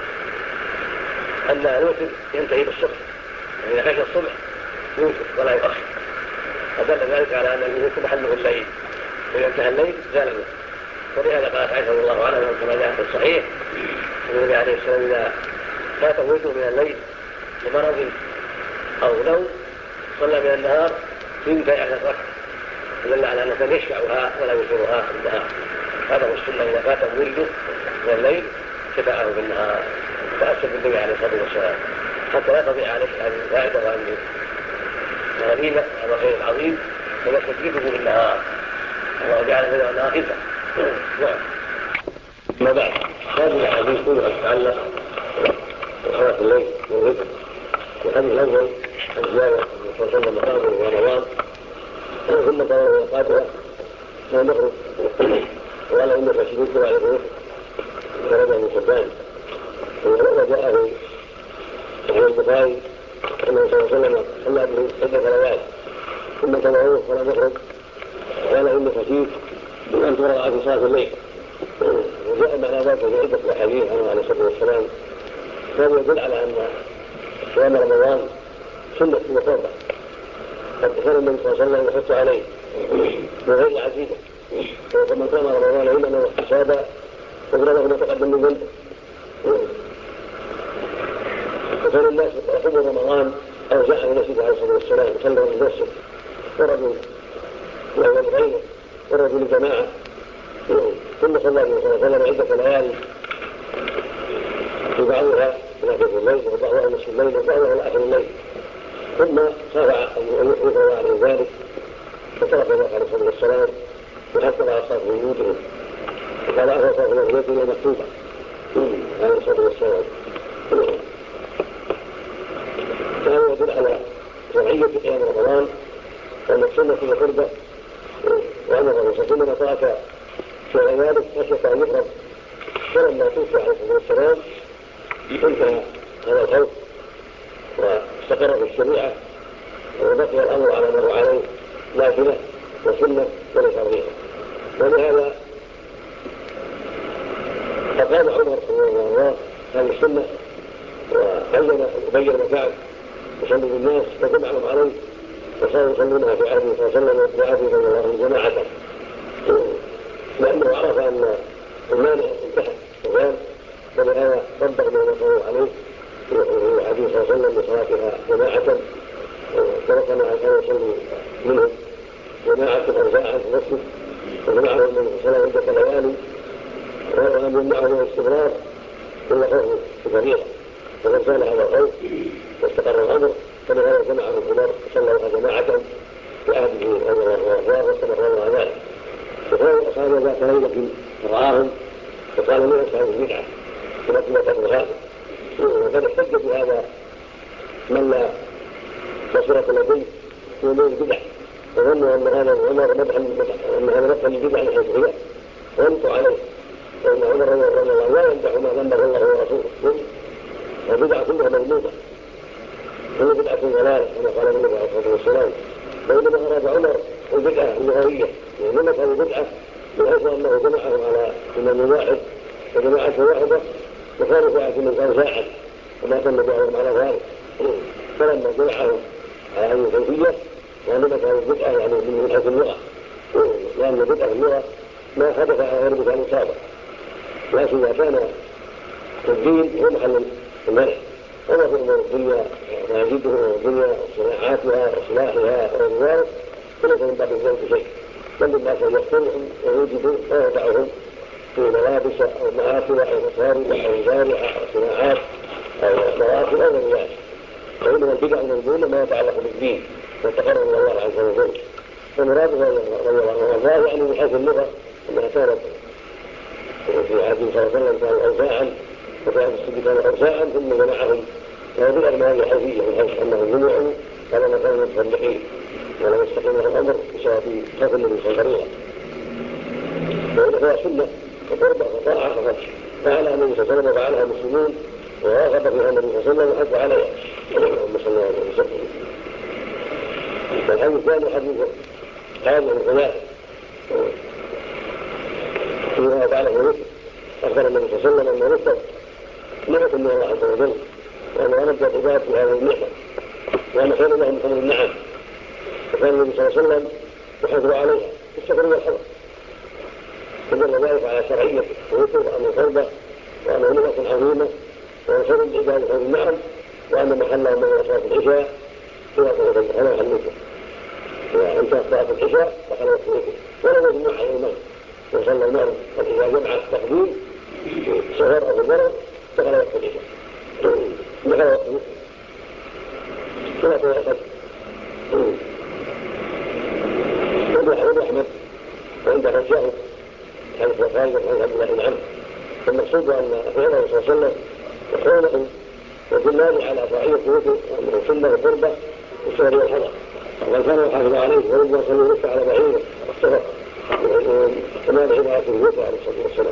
أن الوتر ينتهي بالصبح، يعني إذا خشى الصبح يوتر ولا يؤخر، فدل ذلك على أن الوتر محله الليل فإذا انتهى الليل زال منه. ولهذا قالت عائشة رضي الله عنها كما جاء في الصحيح النبي عليه السلام إذا فات وتر من الليل لمرض أو نوم صلى من النهار 12 ركعة دل على أنه كان يشفعها ولا يوترها في النهار. هذا هو السنة إذا فات ورده من الليل شفعه في النهار تأسف بالنبي عليه الصلاة والسلام حتى لا تضيع عليه هذه الفائدة وهذه الغنيمة هذا الخير العظيم ويستجيبه بالنهار. الله جعل في النهار خفة. نعم. ما بعد هذه الأحاديث كلها تتعلق بصلاة الليل والوتر. الحديث الأول عن جابر صلى الله عليه وسلم قام في رمضان ثم قال القادرة فنخرج وقال إنك شديد على الوتر خرج من شبان وجاءه في البخاري أنه صلى الله عليه وسلم صلى به 6 ليال ثم تبعوه فلا نخرج قال إنك شديد أن ترى في صلاة الليل. وجاء معنى ذلك في عدة أحاديث عنه عليه الصلاة والسلام كان يدل على أن صيام رمضان سنة وفرضة قد كان النبي صلى الله عليه وسلم يحث عليه بغير عزيزة ومن صام رمضان إيمانا واحتسابا غفر له ما تقدم من ذنبه. وكان الناس يقوموا رمضان أوزاع من المسجد عليه الصلاة والسلام صلوا في المسجد ورجل وهو لغيره ورجل جماعة ثم صلى الله عليه وسلم عدة ليالي في بعضها في الليل وبعضها نصف الليل وبعضها لآخر الليل ثم خاف أن يقرأ عليه ذلك فترك ذلك عليه الصلاة والسلام وحتى على صلاة وجودهم وقال أهل صلاة وجودهم مكتوبة عليه الصلاة والسلام. فهذا يدل على شرعية قيام رمضان وأن السنة هي قربة وأن الرسول صلى الله عليه وسلم ترك شيء ذلك خشية أن يفرض فلما توفي عليه الصلاة والسلام انتهى هذا الخوف واستقر في الشريعة وبقي الأمر على ما هو عليه نافلة وسنة وليس فريضة. ولهذا فقال عمر رضي الله هذه السنة وبين مكان يصلي بالناس فجمعهم عليه وصاروا يصلونها في عهده صلى الله عليه وسلم وفي عهده صلى الله عليه وسلم جماعة لأنه عرف أن المانع انتهى وقال ولهذا طبق ما نقول عليه في عهده صلى الله عليه وسلم بصلاتها جماعة ترك ما كان يصلي منهم جماعة أرباعا في المسجد وجمعهم من صلاة عدة ليالي ولم يمنعه من الاستمرار إلا خوفه بفريضة فقد زال هذا الخوف واستقر الأمر فلهذا جمعه عمر صلوا جماعة في عهده رضي الله عنه واستمر على ذلك. وكانوا أصحاب ذات ليلة رآهم وقالوا لا يسعى البدعة ولكن قد غاب وقد احتج بهذا من لا بصيرة لديه يقولون البدع وظنوا أن هذا عمر أن هذا مدخل البدع من حيث هي وانتوا عليه وأن عمر رضي الله عنه لا يمدح ما ذنبه الله ورسوله والبدعة كلها مذمومة كل بدعة ضلالة كما قال النبي عليه الصلاة والسلام. بينما أراد عمر البدعة اللغوية وإنما كان بدعة من حيث أنه جمعهم على إمام واحد وجماعة واحدة وكانوا في عهد من أوزاعا وما تم بعضهم على ذلك فلما جمعهم على هذه الكيفية وإنما كانوا بدعة يعني من حيث اللغة لأن بدعة اللغة ما حدث على غير مثال سابق لكن إذا كان الدين هو محل المنع وما في أمور الدنيا ومعاجدها والدنيا وصناعاتها وإصلاحها وغير ذلك فليس من باب الزوج شيء بل الناس يخترعهم ويوجدوا ويضعهم في ملابس أو مآكل أو مصارف أو زارع أو صناعات أو مراكب أو غير ذلك. فإنما البدع مذمومة ما يتعلق بالدين والتقرب إلى الله عز وجل. فمراده رضي الله عنه يعني من حيث اللغة أنها كانت في عهد صلى الله عليه وسلم كانوا أوزاعا وفي عهد الصديق كانوا أوزاعا ثم جمعهم هذه الأرمان الحيثية من حيث أنهم جمعوا على ما كانوا متصدقين ولم يستقيم له الأمر بسبب خاف النبي صلى الله عليه وسلم. وإنها سنة وقربة وطاعة فقد فعلها النبي صلى الله عليه وسلم وفعلها المسلمون وراغب فيها النبي صلى الله عليه وسلم وحث عليها اللهم صل على وسلم. والحديث الثاني حديث هذا الخلاف فيما فعله الرسل أخبر النبي صلى الله عليه وسلم أن الرسل نعمة من الله عز وجل وأن أنبت العباد في هذه النعمة وأن خير لهم خمر النعم. فكان النبي صلى الله عليه وسلم يحث عليها الشكر والحظر فدل ذلك على شرعية الوتر وأنه فرضة وأنه نعمة عظيمة وخير العباد خير النعم وأن محله من صلاة العشاء هو محل الوتر. وانتهت صلاة العشاء دخل وقت الوتر ولا يجمع على المغرب وصلى المغرب فإذا جمع التقديم سهر أو البرد دخل وقت العشاء دخل وقت الوتر كما تيأخذ وابن أحمد وعندها الشاهد حديث وفايد عن عبد الله بن عمرو المقصود أن فعله صلى الله عليه وسلم وقوله يدلان على شرعية الوتر وأنه سنة وقربة والسهر والحضر وقد كان يحافظ عليه وربما صلى الوتر على بعيره والسفر كمال عناية الوتر عليه الصلاة والسلام.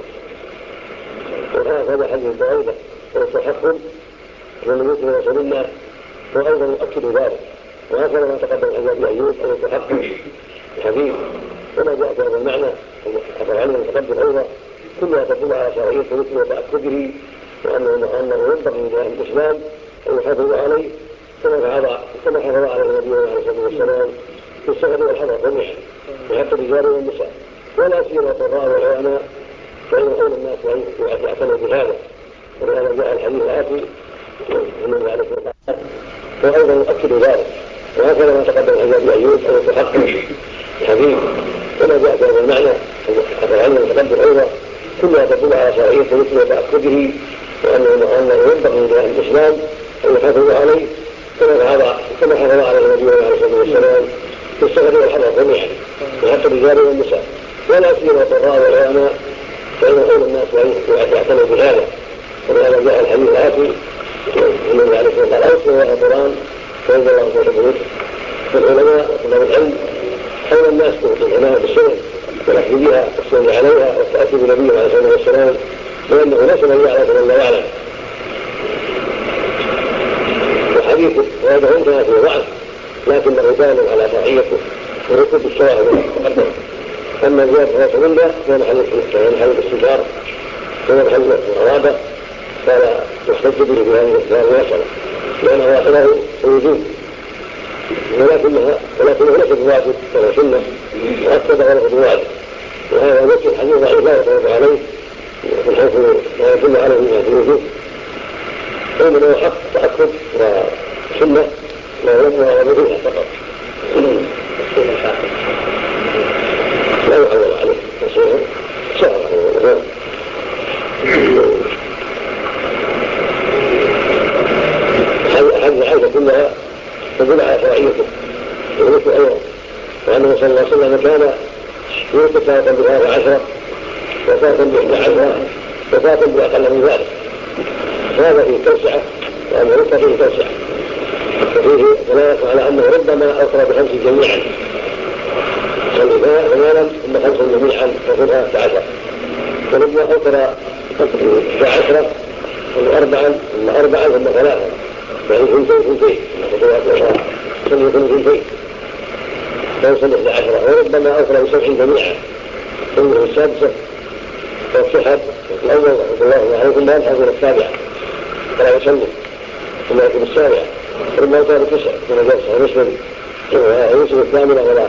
وهذا حديث بعيدة ويستحق من الوتر وسنة وأيضا يؤكد ذلك وهكذا ما تقدم عن أبي أيوب أن يستحق الحديث وما جاء في هذا المعنى حفظ عنه المتقدم أيضا كلها تدل على شرعية الوتر وتأكده وأنه ينبغي لأهل الإسلام أن يحافظوا عليه كما حفظ عليه النبي عليه الصلاة والسلام في السفر والحضر جميعا وحتى الرجال والنساء ولا سيما الضراء والعلماء فإن قول الناس يعتنوا بهذا ولهذا جاء الحديث الآتي من عليه الصلاة وأيضا يؤكد ذلك وهكذا ما تقدم عن أبي أيوب أن يتحقق الحديث وما جاء في هذا المعنى حفظ عنه المتقدم أيضا كلها تدل على شرعية الوتر وتأكده وأنه ينبغي لأهل الإسلام أن يحافظوا عليه كما حفظ عليه النبي عليه الصلاة والسلام في السفر والحضر جميعا وحتى الرجال والنساء ولا سيما الضراء والعلماء فإن قول الناس يعتنوا بهذا ولهذا جاء الحديث الآتي من عليه الصلاة والسلام والقرآن فإن الله سبحانه والعلماء وطلاب العلم حول الناس في العناية بالسنن والأخذ بها والسنن عليها والتأكيد بالنبي عليه الصلاة والسلام لأنه ليس من يعلم من لا يعلم. وحديث وهذا انتهى في ضعف لكنه دال على شرعيته وركوب الشواهد والتقدم. أما زيادة رسول الله كان محل الاستشارة كان محل الغرابة فلا يحتج به في هذه المسألة لأنه أخذه الوجود ولكنه ليس بواجب ولا سنة وأكد غيره بواجب وهذا نفس الحديث ضعيف لا يتوقع عليه من حيث لا يدل عليه من حيث الوجود فإنه حق تأكد وسنة لا يبنى على وجودها فقط لا يعول عليه تصير سهر حديث عائشة كلها تدل على شرعيته ويوتر أيضا وأنه صلى الله عليه وسلم كان يوتر ساعة ب10 وساعة ب11 وساعة بأقل من ذلك هذا فيه توسعة وأن يوتر فيه توسعة وفيه دلالة على أنه ربما أوتر ب5 جميعا صلى ثمانا ثم 5 جميعا وفيها 11 وربما أوتر 11 ثم 4 ثم 3 يعني 2 صلى يكون 2 فيصل 11 وربما أوصل ب7 جميعا ثم 6 والصحب الأول رحمة الله عليكم لا يلحق إلى 7 فلا يسلم ثم يكون 7 ربما أوصل ب9 كما جاء صحيح مسلم الثامنة ولا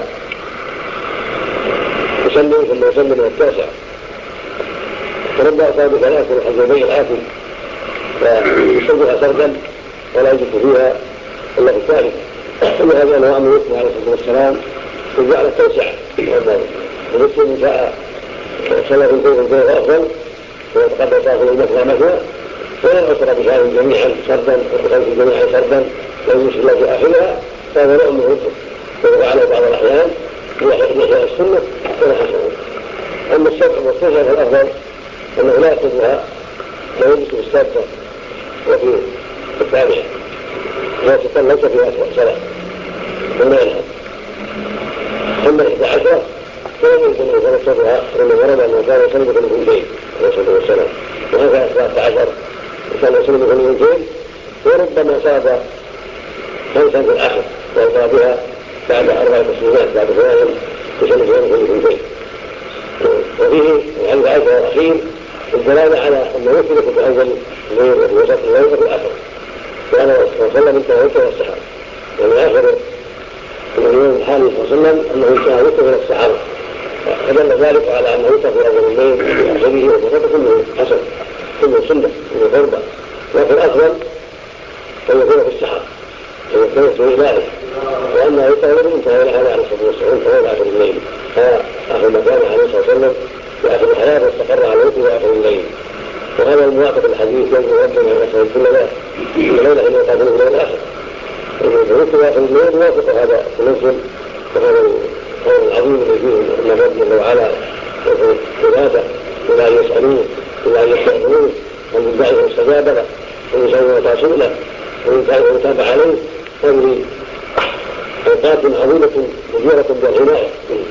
يسلم ثم يسلم إلى 9 وربما أوصل ب3 الحجابين الآتي فيصلها سردا ولا يجب فيها إلا في الثالث ثم هذا أنه أمر يسمى عليه الصلاة والسلام وجعل التوسعة ومسلم شاء صلى في أفضل ويتقبل صلاة المثنى ولا أسر بشهر جميعا سردا وبخمس جميعا سردا لا يمشي الله في آخرها فهذا نوع من الرسل ويفعله بعض الأحيان يحيى السنة ولا حسنه. أما السبع والسجن فالأفضل أنه لا يأخذها لا يجلس في السادسة وفي الثانية ويتطلع ليس فيها صلاة ومعنى أما 11 فلا يمكن أن يتنصرها لما ورد أنه كان يسلم كل اثنتين عليه الصلاة والسلام وهذا 13 وكان يسلم كل اثنتين وربما صاب 5 في الآخر وأوصى بها بعد 4 تسليمات بعد ثلاث يسلم كل اثنتين. وفيه عند عائشة الأخير الدلالة على أنه يثبت في أول الليل وفي وسط الليل وفي الآخر وأنا وصلى من تهوته والسحر ومن آخر اليوم الحالي صلى الله عليه وسلم أنه انتهى وتر إلى السحر فدل ذلك على أنه يوتر في أول الليل وآخره وصفته كله حسن كله سنة كله فرضة، لكن الأفضل أن يكون في السحر ويكون في إلهه، وأما يطول انتهى إلى هذا عليه الصلاة والسلام فهو آخر الليل، آخر ما كان عليه الصلاة والسلام في آخر الحياة واستقر على وجهه في آخر الليل. وهذا الموافق الحديث يجب ربنا أن يسأل كل ليلة إن يقابل الليل الآخر، ويجب في آخر الليل يوافق هذا التنزل وهذا الخير العظيم الذي فيه أن ربنا جل وعلا عباده إلى أن يسألوه إلى أن يستأذنوه أن يدعي استجاب له وأن يسألوا وتعصوا له وأن يتابع عليه. هذه أوقات عظيمة كبيرة بالعناية.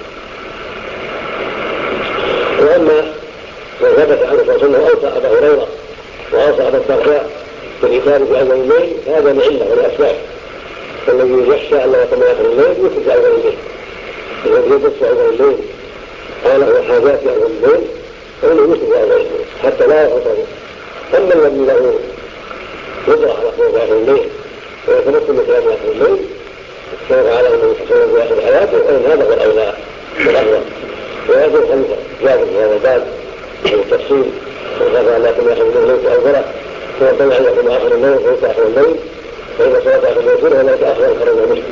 وأما ما ثبت عنه صلى الله عليه وسلم أوصى أبا هريرة وأوصى أبا الدرداء بالإيثار في أول الليل، هذا لعلة ولأسباب. فالذي يخشى أن لا يقوم آخر الليل يوتر في أول الليل، الذي يدرس في أول الليل وله حاجات في أول الليل فإنه يوتر في أول الليل حتى لا يفوته. أما الذي له قدرة على خروج آخر الليل ويتمكن من قيام آخر الليل سوف على أنه يتصور في آخر حياته، وإن هذا هو الأولى والأفضل. وهذا الخمسة جاءت في هذا الباب التفصيل وقال لا يكون آخر الليل في أوله فيطلع أن يكون آخر الليل فليس آخر الليل، فإذا صلاة آخر الليل ولا تأخر الخروج المسلم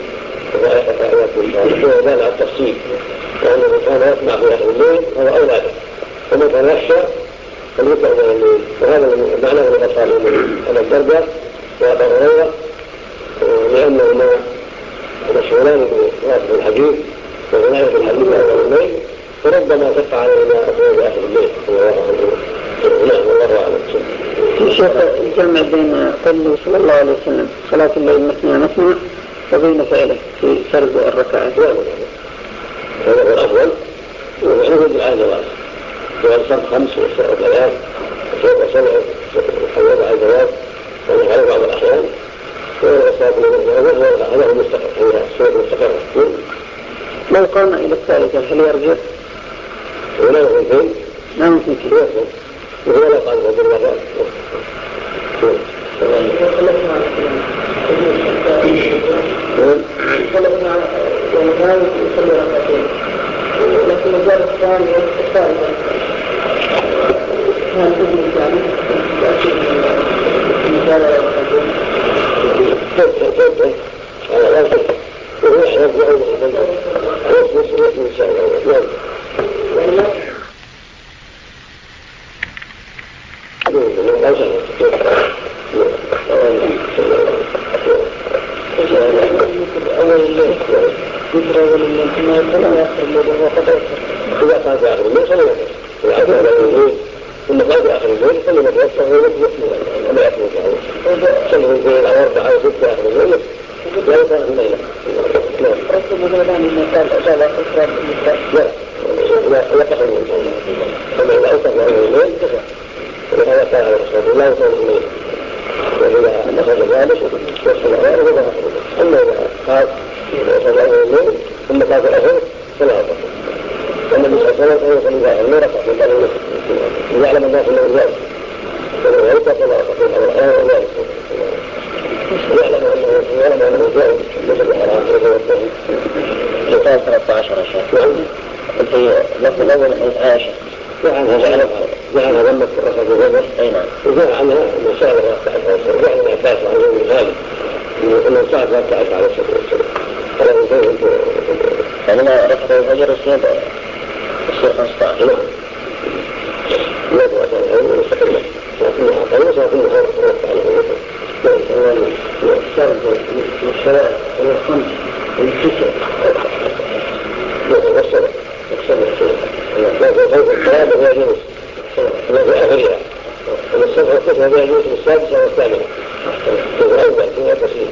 وذلك على التفصيل، لأن من كان يسمع في آخر الليل هو أولاده، ومن كان يخشى فليطلع من الليل. وهذا معناه من أصحاب أبا الدرداء وأبا هريرة، لأنهما مشهوران بواسطة الحديث وغناية الحديث أول الليل، فربما تقع علينا أفعال آخر الليل. نعم والله أعلم. الشيخ الجمع بين قوله صلى الله عليه وسلم صلاة الليل مثنى مثنى وبين فعله في سرد الركعات، هذا هو الأفضل، وعنه بالعادة الواحد ويصل 5 وثلاث وسبع وحيوضع الجواب ويحرق بعض الأحيان ويصاب هذا هو مستقر، هو السورة مستقرة. لو قام إلى الثالثة هل يرجع؟ ولا يمكن لا يمكن كده وهو لا قال رجل الرجاء. خلقنا ونهاية يصلي ركعتين لكن الجار الثاني الثالثة هل تبني الثاني تأكيد من الجار ركعتين على ذلك وهو يرجع ويصبح من شاء الله. أول الليل يترى أول الليل ثم يطلع آخر الليل وهو قد أوصل. إذا كان في آخر الليل صلى الله عليه وسلم ثم قال في آخر الليل صلى الله عليه وسلم ولا يكون صلى الليل على 4 أو 6 آخر الليل لا يكون في الليلة. رسول الله من قال أجاب أسرار الإسلام لا تخل من الليل، فما إذا أوصل في أول الليل كفى، وهذا كان على رسول الله صلى الله عليه وسلم. وإذا نخذ ذلك وصل غيره هو آخر الليل. أما إذا قال وصل أول الليل ثم قال في الآخر فلا أفضل. النبي صلى الله عليه وسلم يقول الله ما رفع من باب المسلم يعلم الناس أنه ذلك ولو يوقف فلا أفضل أو الحياة ولا يفضل يعلم أنه ذلك مثل الحرام ويوقف لقاء 13 يا شيخ. في لفظ الأول حديث عائشة جعلها ذمت في الرسول الغزر وجاء عنها من سأل الله تعالى وجعل من أساس عن يوم الغالي أنه سأل الله تعالى على الصلاة والسلام فلا يزال فلما رفض الفجر الصيد الصيد 15 لا تواصل الحيوان مستقلة وأنه سأكون خير الشرد والشرائع والخمس والكسر والسبع الثلاثة هي جنس التي آخرها والسبع والتسعة هي جنس السادسة والثامنة والأول هو تسليم.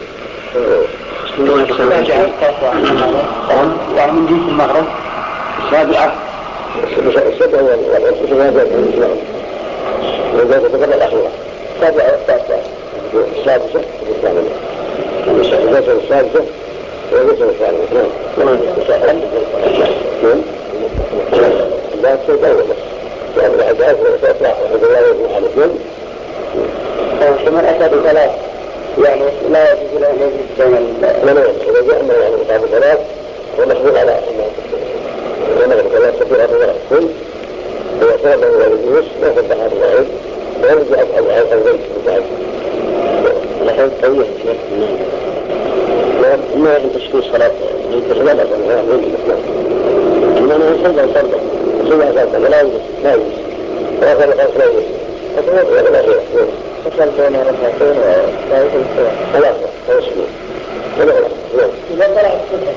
يعني من جنس المغرب السابعة السبع والتسعة هي جنس الإسلام وذلك تقرر الأخيرة السابعة والتاسعة السادسة والثامنة السادسة وليس الثانية. لا تتجاوز يعني العداد والإطلاق وحد الله يجب على الاثنين فمن أتى بثلاث يعني لا يجب له أن يجب بين لا إذا جاء من يعني مقابل ثلاث ومحمول على ونغرب ولا تستطيع أن كل هو صلى الله عليه وسلم ما فتح الرعيد ويرجع البيت بتاعه لحين طويل ما يجب تشكيل صلاة يمكن لا بأس أنها من الإسلام إنما يصلى صلى ولا يجلس لا يجلس وآخر الخوف لا يجلس أصلا ولا شيء فصل بين ركعتين ولا يجلس لا تشكيل ولا إذا طلع الصبح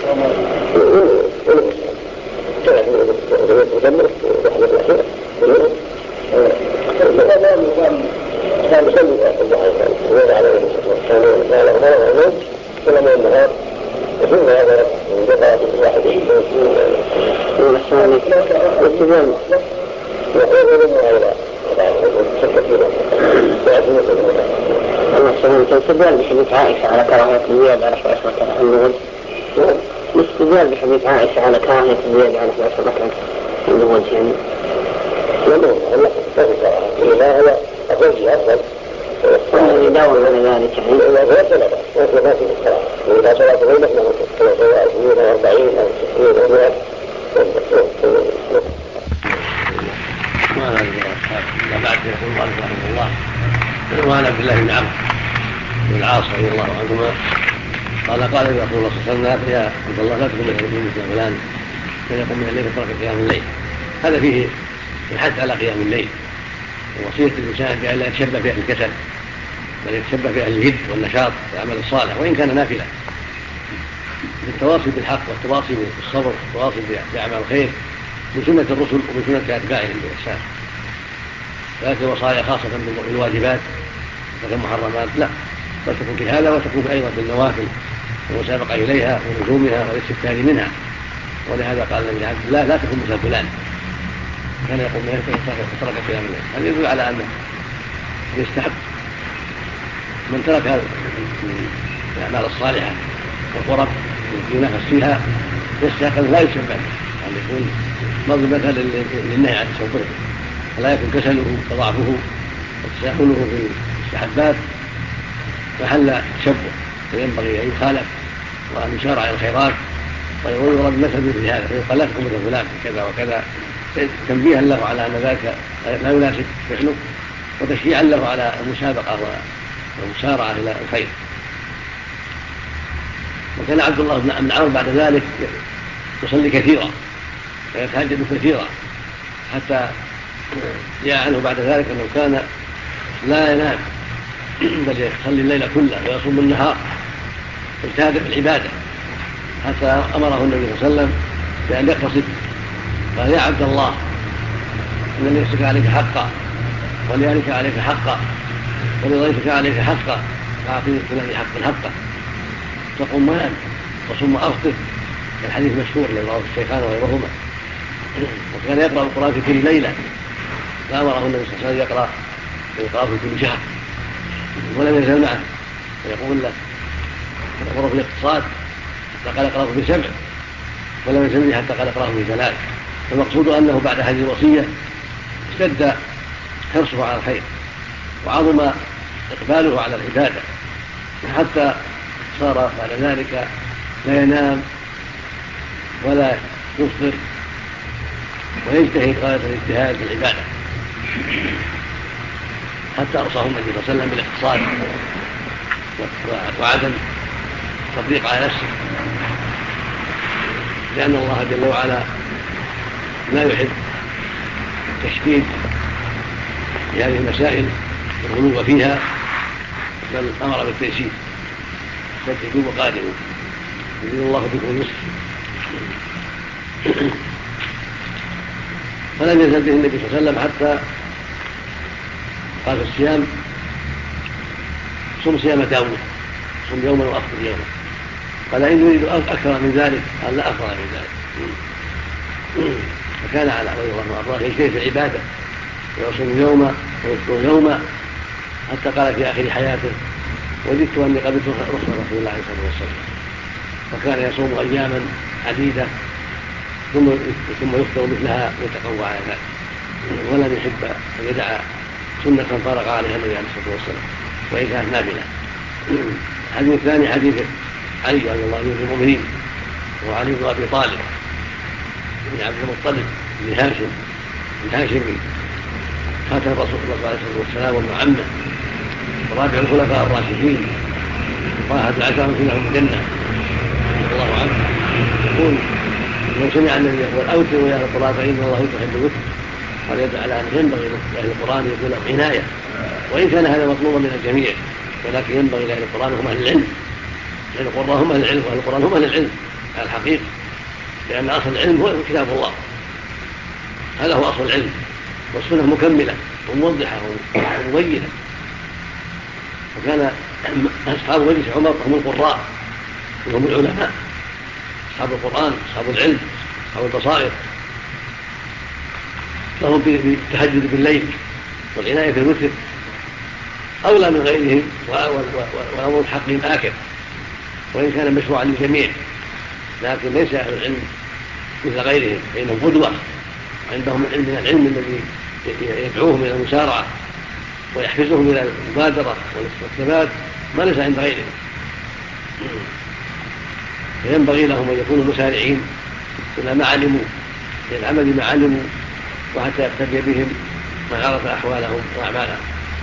طلع مدمر وحدة الأخيرة لا نظام كان يصلي الضحى ويرى عليه كان مرض النوم كلما النهار يكون هذا من دقائق الواحد من الثاني التزام يقول لهم هؤلاء الاستدلال بحديث عائشة على كراهية الزيادة على 11 ركعة النوم الاستدلال بحديث عائشة على كراهية الزيادة على 11 ركعة النوم يعني لأنه الله تفضل لا هو أفضل أفضل والذي داوم على ذلك يعني إذا سلبه وإذا في الصلاة وإذا صلاة غيرك نحن سواء 42 أو 60 أو 100 ما بعد يقول الله رحمه الله وعن عبد الله بن عمرو بن العاص رضي الله عنهما قال رسول الله صلى الله عليه وسلم يا عبد الله لا تكن من الليل مثل فلان كان يقوم من الليل فترك قيام الليل. هذا فيه الحث على قيام الليل ووصية الإنسان بأن لا يتشبه في أهل الكسل بل يتشبه في أهل الجد والنشاط والعمل الصالح وإن كان نافلة بالتواصي بالحق والتواصي بالصبر والتواصي بأعمال الخير من سنة الرسل ومن سنة أتباعهم بإحسان. لكن وصايا خاصة بالواجبات والمحرمات لا بل تكون في هذا وتكون أيضا في النوافل والمسابقة إليها ولزومها والاستكثار منها. ولهذا قال النبي عليه الصلاة والسلام لا تكن مثل فلان كان يقوم من ترك قيام الليل. هذا يدل على أنه يستحب من ترك الأعمال الصالحة والقرب ينافس فيها يستحق أن لا يشبه أن يكون مظلمة للنهي عن تشبهه فلا يكون كسله وضعفه وتساهله في المستحبات محل تشبه فينبغي أن يخالف وأن يشار على الخيرات ويضرب المثل في هذا فيقال لا تكن مثل فلان كذا وكذا تنبيها له على أن ذلك لا يناسب فعله وتشجيعا له على المسابقة والمسارعة إلى الخير. وكان عبد الله بن عمرو بعد ذلك يصلي كثيرا ويتهجد كثيرا حتى جاء عنه بعد ذلك أنه كان لا ينام بل يصلي الليل كله ويصوم النهار يجتهد في العبادة حتى أمره النبي صلى الله عليه وسلم بأن يقتصد قال يا عبد الله إن لنفسك عليك حقا ولأهلك عليك حقا ولضيفك عليك حقا فأعطي كل حق حقا تقوم معا وصم أفطر الحديث مشهور الذي رواه الشيخان وغيرهما. وكان يقرأ القرآن في كل ليلة فأمره النبي صلى الله عليه وسلم يقرأ في كل شهر ولم يزل معه ويقول له يأمره بالاقتصاد حتى قال اقرأه ب7 ولم يزل حتى قال اقرأه ب3. فالمقصود أنه بعد هذه الوصية اشتد حرصه على الخير وعظم إقباله على العبادة حتى صار بعد ذلك لا ينام ولا يفطر ويجتهد غاية الاجتهاد في العبادة حتى أوصاه النبي صلى الله عليه وسلم بالاقتصاد وعدم التطبيق على نفسه لأن الله جل وعلا لا يحب التشديد في هذه المسائل والغلو فيها بل أمر بالتيسير سددوا وقاربوا يريد الله بكم اليسر. فلم يزل به النبي صلى الله عليه وسلم حتى قال في الصيام صم صيام داود صم يوما وأفطر يوما قال إن يريد أكثر من ذلك قال لا أكثر من ذلك. فكان على رضي الله عنه يجتهد في العبادة ويصوم يوما ويفطر يوما حتى قال في آخر حياته وجدت أني قبلت رخصة رسول الله عليه الصلاة والسلام. فكان يصوم أياما عديدة ثم يفطر مثلها ويتقوى على ذلك ولم يحب أن يدع سنة فرغ عليها النبي عليه الصلاة والسلام وإن كانت نافلة. الحديث الثاني حديث علي رضي الله عنه المؤمنين وعلي بن أبي طالب بن عبد المطلب بن هاشم الهاشمي خاتم الرسول صلى الله عليه وسلم وابن عمه ورابع الخلفاء الراشدين وأحد العشرة لهم الجنة رضي الله عنه يقول لو سمع النبي يقول أوتروا يا أهل القرآن فإن الله يحب الوتر قال يدل على أن ينبغي لأهل القرآن يكون عناية وإن كان هذا مطلوبا من الجميع ولكن ينبغي لأهل القرآن هم أهل العلم لأن القراء هم أهل العلم وأهل القرآن هم أهل العلم على الحقيقة لأن أصل العلم هو كتاب الله هذا هو أصل العلم والسنة مكملة وموضحة ومبينة وكان أصحاب مجلس عمر هم القراء وهم العلماء أصحاب القرآن أصحاب العلم أصحاب البصائر لهم بالتهجد بالليل والعناية بالوتر أولى من غيرهم وأمر حقهم آكل وإن كان مشروعا للجميع لكن ليس أهل العلم مثل غيرهم فإنهم قدوة عندهم من العلم الذي يدعوهم إلى المسارعة ويحفزهم إلى المبادرة والاستثبات ما ليس عند غيرهم فينبغي لهم أن يكونوا مسارعين إلى ما علموا للعمل ما علموا وحتى يقتدي بهم من عرف أحوالهم وأعمالهم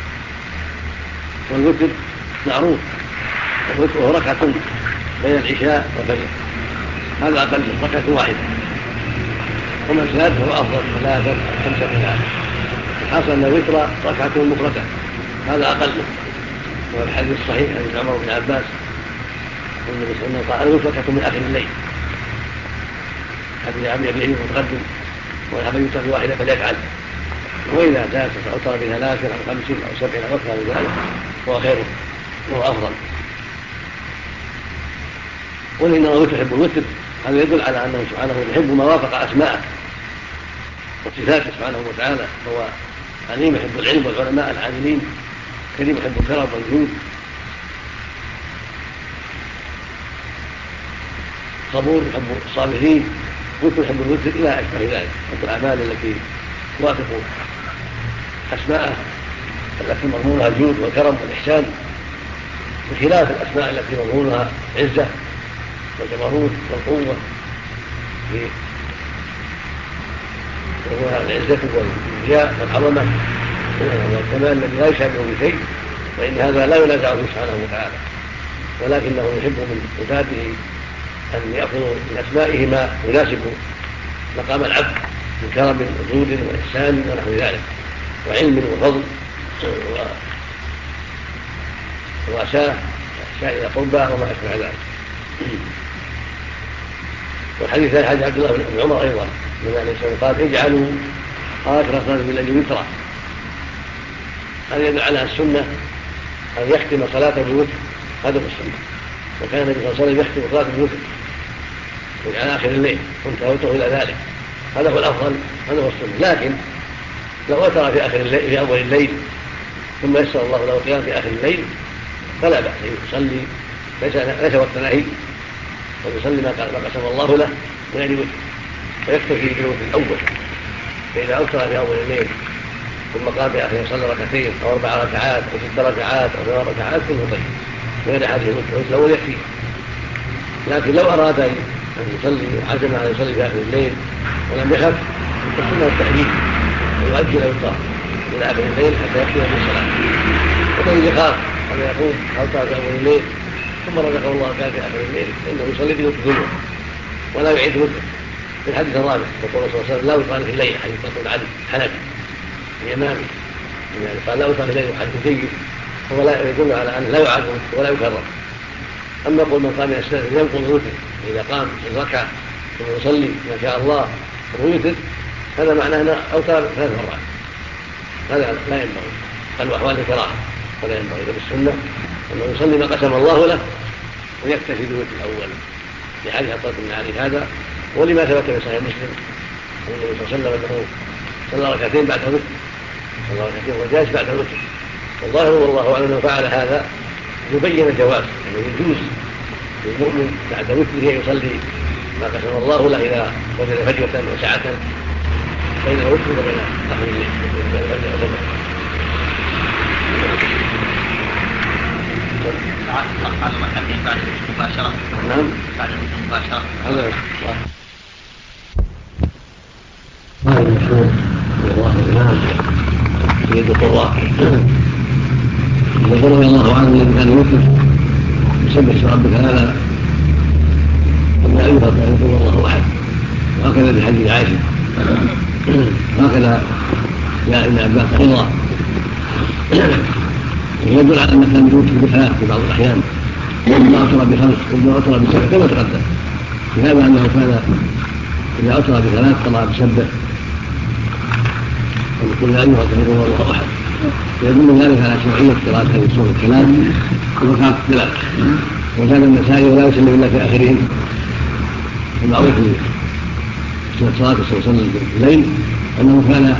والوتر معروف الوتر هو ركعة بين العشاء والفجر هذا أقل ركعة واحدة ومن زاد فهو أفضل 3 5 ركعات الحاصل أن الوتر ركعة مفردة هذا أقل وهو الحديث الصحيح عن ابن عمر بن عباس والنبي صلى الله عليه وسلم قال الوتر ركعة من آخر الليل حديث عن أبي أيوب متقدم ويحب يوتر بواحدة فليفعل وإذا زاد فأوتر ب3 أو 5 أو 7 أو أكثر من ذلك هو خير وهو أفضل ولأن الله يحب الوتر هذا يدل على أنه سبحانه يحب ما وافق أسماءه وصفاته سبحانه وتعالى هو عليم يحب العلم والعلماء العاملين كريم يحب الكرم والجود صبور يحب الصابرين وتر يحب الوتر إلى أشبه ذلك الأعمال التي توافق أسماءه التي مضمونها الجود والكرم والإحسان بخلاف الأسماء التي مضمونها عزة والجبروت والقوة وهو العزة والجاء والعظمة والكمال الذي لا يشابه بشيء فإن هذا لا ينازعه سبحانه وتعالى ولكنه يحب من عباده أن يأخذوا من أسمائه ما يناسب مقام العبد من كرم وجود وإحسان ونحو ذلك وعلم وفضل وواساه إلى قربى وما أشبه ذلك والحديث حديث عبد الله بن عمر أيضا النبي عليه الصلاة والسلام قال اجعلوا آخر صلاة بالليل وترا هذا يدل على السنة أن يختم صلاته بالوتر هذا هو السنة وكان النبي صلى الله عليه وسلم يختم صلاته بالوتر على آخر الليل كنت أوتر إلى ذلك هذا هو الأفضل هذا هو السنة لكن لو أوتر في آخر الليل في أول الليل ثم يسر الله له القيام في آخر الليل فلا بأس يصلي ليس وقت نهي ويصلي ما قسم الله له غير وتر ويكتفي بالوتر الأول فإذا أوتر في أول الليل ثم قام في آخر يصلي 2 أو 4 ركعات أو 6 ركعات أو 8 ركعات كله طيب غير حديث الوتر الأول يكفي لكن لو أراد أن يصلي وعزم على يصلي في آخر الليل ولم يخف فالسنة التحديد ويؤجل الوتر إلى آخر الليل حتى يختم بالصلاة ومن يخاف أن يقول أوتر في أول الليل ثم رزقه الله كان في آخر الليل فإنه يصلي بوتر ولا يعيد وتر في الحديث الرابع يقول صلى الله عليه وسلم لا يقال في الليل حديث يقول علي حنفي الإمامي يعني قال لا يقال في الليل حديث جيد هو لا يدل على أنه لا يعاد ولا يكرر أما يقول من قام يستاذن ينقض الوتر إذا قام في ركعة ثم يصلي ما شاء الله ويوتر هذا معناه أنه أوتر 3 مرات هذا لا ينبغي بل أحوال الكراهة ولا ينبغي بالسنة أنه يصلي ما قسم الله له ويكتفي بالوتر الأول لحديث عطاء بن علي هذا ولما ثبت في صحيح مسلم أن النبي صلى الله عليه وسلم صلى 2 بعد الوتر صلى 2 وجالس بعد الوتر والظاهر والله أعلم أنه فعل هذا يبين الجواز أنه يجوز للمؤمن بعد وتره يصلي ما قسم الله له إذا وجد فجوة وسعة بين الوتر وبين آخر الليل بين الفجر وصبح على مرحلتين بعد المباشرة نعم بعد المباشرة هذا المشهور الله الإمام سيد القراء يقول رضي الله عنه الذي كان يوتر يسبح اسم ربك هذا ولا يوفق ان يقول الله احد. وهكذا في حديث عائشه هكذا جاء ابن عباس ايضا يدل على انه كان يوتر بثلاث في بعض الاحيان وما اوتر بخمس وما اوتر بسبع كما تقدم. لهذا انه كان اذا اوتر بثلاث قرأ بسبع ويقول لا يوفق ان يقول الله احد. ويدل ذلك على شرعيه قراءه هذه السوره الثلاث وركعات الثلاث. وكان النسائي ولا يسلم الا في اخرهم المعروف في صلاه صلى الله عليه وسلم في الليل انه كان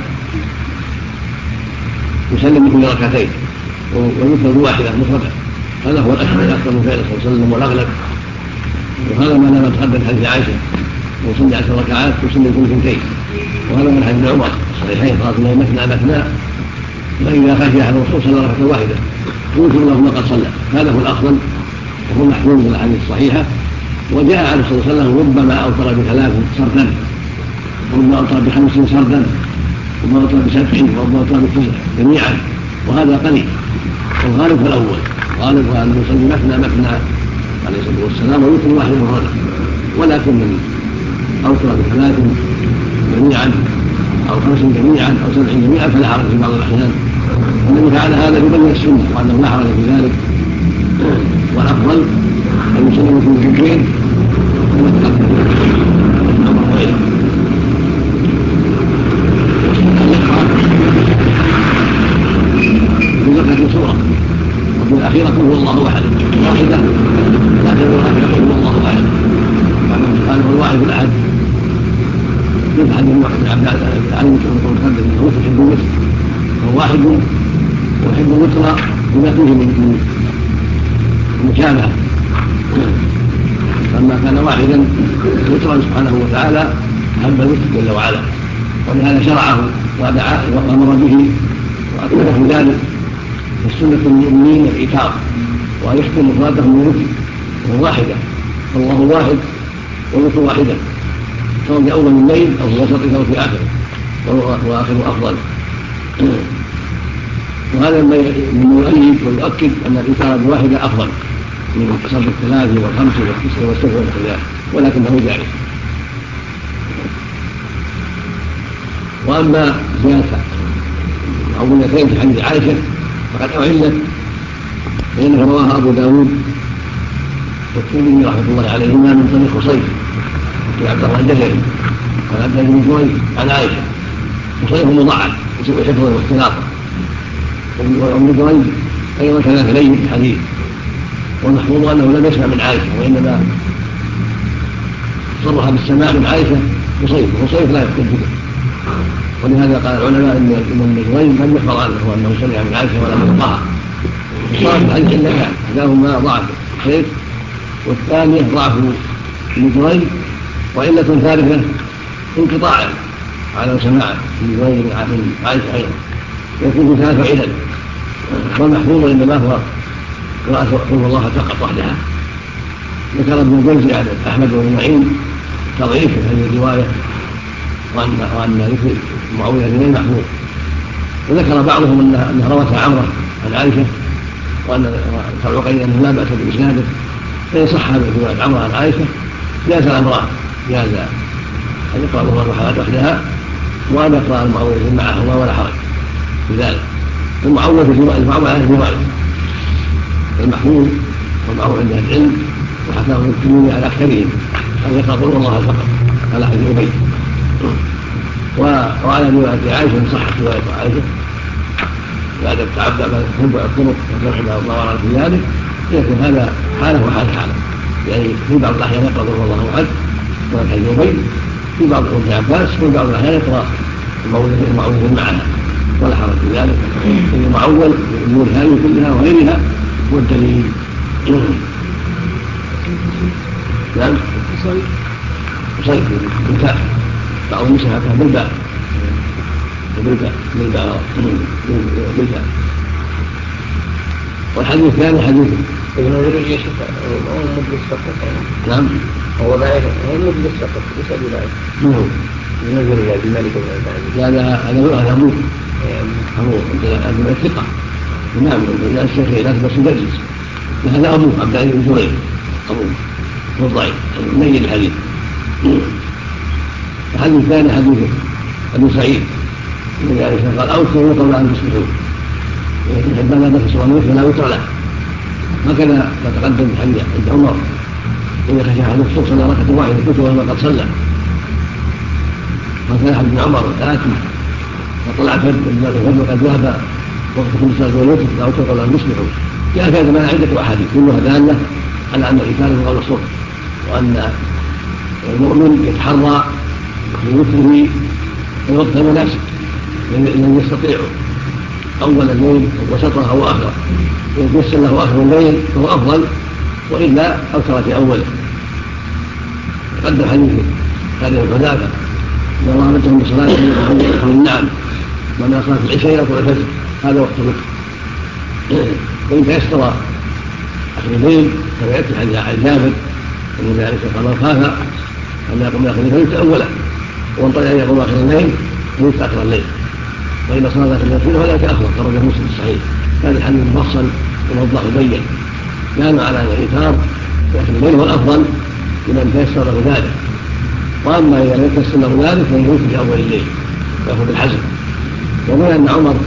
يسلم كل ركعتين ويوتر بواحده مفرده. هذا هو الاشهر الاكثر من فعله صلى الله عليه وسلم والاغلب. وهذا ما لم يتقدم حديث عائشه ويصلي 10 ركعات ويسلم كل ثنتين. وهذا من حديث عمر الصحيحين قال انه مثنى فاذا خشي احد الرسول صلى ركعه واحده يوتر له ما قد صلى. هذا هو الافضل وهو محمول من الاحاديث الصحيحه. وجاء عليه الصلاه والسلام ربما اوتر بثلاث سردا وربما اوتر بخمس سردا وربما اوتر بسبع وربما اوتر بتسع جميعا. وهذا قليل. والغالب هو الاول غالب هو انه يصلي مثنى عليه الصلاه والسلام ويوتر واحد مفردا. ولكن من اوتر بثلاث جميعا او خمس جميعا او سبع جميعا فلا حرج في بعض الاحيان. والنبي تعالى هذا يبين السنه وانه لا حرج في ذلك. والافضل ان يسلم في الذكرين كما تقدم الامر غيره. في ذكرة سوره وفي الاخيره قل هو الله احد واحده لكن الاخيره قل هو الله احد. كما سبحانه الواحد الاحد مثل حديث ابن عباس علي المتقدم انه يحب الوتر وهو واحد ويحب الوتر بما فيه من المشابهه. فلما كان واحدا وترا سبحانه وتعالى حب الوتر جل وعلا ولهذا شرعه وامر به واكده في ذلك. فالسنه للمؤمنين الايثار وان يختم مفردهم بالوتر وهو واحده. فالله واحد والوتر واحده سواء في اول الليل او في وسطه او في اخره واخره افضل. وهذا مما يؤيد ويؤكد ان الايثار بواحده افضل من صرف الثلاث والخمس والتسع والسبع والثلاث ولكنه جائز. واما زياده عظيمتين في حديث عائشه فقد اعلت فانه رواها ابو داود والترمذي رحمه الله عليهما من طريق خصيف في عبد الله الجزري عن عبد الله بن جريج عن عائشه. خصيف مضاعف يسوء حفظه واختلاطه. وابن جريج ايضا كان لين في الحديث. والمحفوظ انه لم يسمع من عائشه وانما صرح بالسماع من عائشه خصيف لا يكتب به. ولهذا قال العلماء ان ابن جريج لم يخبر عنه انه سمع من عائشه ولم يلقاها. صار في الحديث علتان احداهما ضعف خصيف والثانيه ضعف ابن جريج وعله ثالثه انقطاعا على سماعه ابن جريج من عائشه ايضا يكون ثلاث علل. والمحفوظ انما هو قراءة قل الله فقط وحدها. ذكر ابن الجوزي عن احمد بن معين تضعيف هذه الروايه وان ذكر معاويه بن محفوظ. وذكر بعضهم انها روتها عمره عن عائشه وان العقيل انه لا باس باسناده. فان صح هذا روايه عمره عن عائشه جاز الامران جاز ان يقرا الله وحدها وان يقرا المعوذ معهما ولا حرج في ذلك. المعوذ على الروايه المحمول والمعروف عند العلم وحكاه الترمذي على اكثرهم ان يقرا قل الله فقط على حديث ابي. وعلى روايه عائشه ان صحت روايه عائشه بعد التعبد بعد تتبع الطرق وجمعها الله ورد في ذلك يكون هذا حاله وحال حاله. يعني في بعض الاحيان يقرا قل الله احد وعلى حديث ابي في بعض ابن عباس وفي بعض الاحيان يقرا المعوذ معها ولا حرج في ذلك. المعول الامور هذه كلها وغيرها هو الدليل. نعم صيف بالتاء بعض النساء بالباء والحديث الثاني حديث نعم هو ضعيف مجلس فقط ليس بضعيف. نعم. ينزل إلى أبي مالك بن لا هذا أبوه الثقة. نعم الشيخ لا بس مجلس. هذا أبوه عبد العزيز بن جريج أبوه هو ضعيف ميت الحديث. الحديث الثاني حديث أبي سعيد يعني قال أوتروا قبل أن تصبحوا يحب أن لا تكسر الموت فلا وتر له. هكذا ما تقدم في حديث عند عمر إذا خشى أحد الصبح صلى ركعة واحدة كنت وهو قد صلى. وكان حديث عمر آتي وطلع فجر وقد ذهب وقت كل صلاة والوتر فلا وتر قبل أن تصبحوا. جاء في هذا المعنى عدة أحاديث كلها دالة على أن الإيثار قبل الصبح وأن المؤمن يتحرى في وتره الوقت المناسب الذي يستطيعه أول الليل وسطه أو آخره. إن يتيسر له آخر الليل فهو أفضل وإلا أوتر في أوله. تقدم حديث هذه الحذافة إن الله أمرتهم بصلاة يقول نعم وأن صلاة العشاء إلى طلوع الفجر هذا وقت الوتر. وإن تيسر آخر الليل فيأتي حديث جابر أن ذلك قال من خاف أن يقوم آخر الليل فيتأوله ومن طلع أن يقوم آخر الليل فيتأخر الليل وإن صلاة آخر الليل فلا يتأخر خرج مسلم الصحيح. هذا الحديث مفصل وموضح وبين كان على الإيثار في آخر الليل هو الأفضل لمن تيسر له ذلك. وأما إذا لم يتيسر له ذلك فيموت في أول الليل ويأخذ الحزم. ومن أن عمر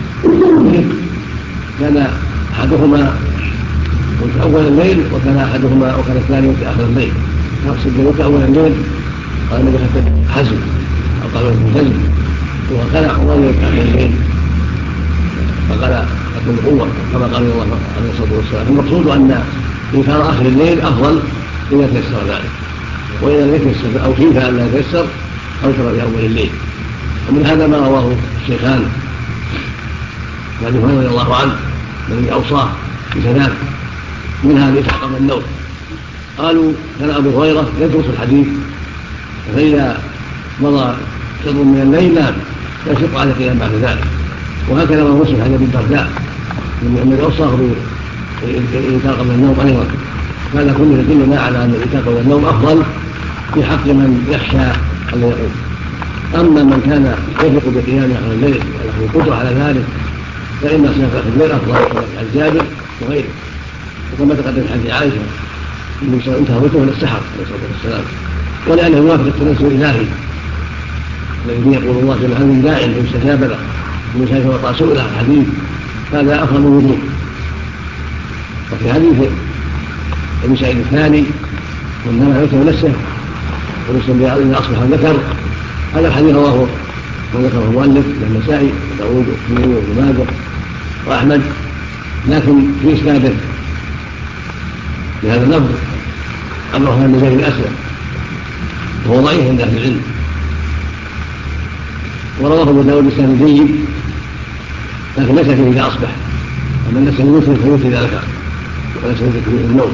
كان أحدهما في أول الليل وكان الثاني في آخر الليل. يقصد في أول الليل قال النبي حتى حزم أو قالوا ابن حزم وكان عمر في آخر الليل فقال أكون قوة كما قال الله عليه الصلاة والسلام. المقصود أن إيثار آخر الليل أفضل إذا تيسر ذلك وإذا لم يتيسر أو خيف أن لا يتيسر أوتر في أول الليل. ومن هذا ما رواه الشيخان أبي هريرة رضي الله عنه الذي أوصاه بثلاث منها الإيثار قبل النوم. قالوا كان أبو هريرة يدرس الحديث فإذا مضى شطر من الليل نام لا يشق على القيام بعد ذلك. وهكذا رواه مسلم عن أبي الدرداء من أوصاه بالإيثار قبل النوم أيضا. هذا كله يدلنا على أن الإيثار قبل النوم أفضل في حق من يخشى أن يقوم. أما من كان يثق بقيام آخر الليل وله القدرة على ذلك فإن صلاة آخر الليل أفضل عن جابر وغيره. وكما تقدم حديث عائشة انتهى وتره للسحر عليه الصلاة والسلام ولأنه يوافق التنزل الإلهي الذي يقول الله جل وعلا من داع فيستجاب له ومن شاف وطأ سؤله الحديث هذا أفضل من وجوه. وفي حديث ابن سعيد الثاني وإنما يوتر نفسه ونسلم بأن أصبح ذكر هذا الحديث رواه وذكره المؤلف النسائي وداود والترمذي وابن ماجه وأحمد لكن في إسناده بهذا اللفظ عبد الرحمن بن زيد الأسلم وهو ضعيف عند أهل العلم. ورواه أبو داود بسند جيد لكن ليس فيه إذا أصبح أما الناس يوتر فيوتر إذا ذكر وليس في النوم.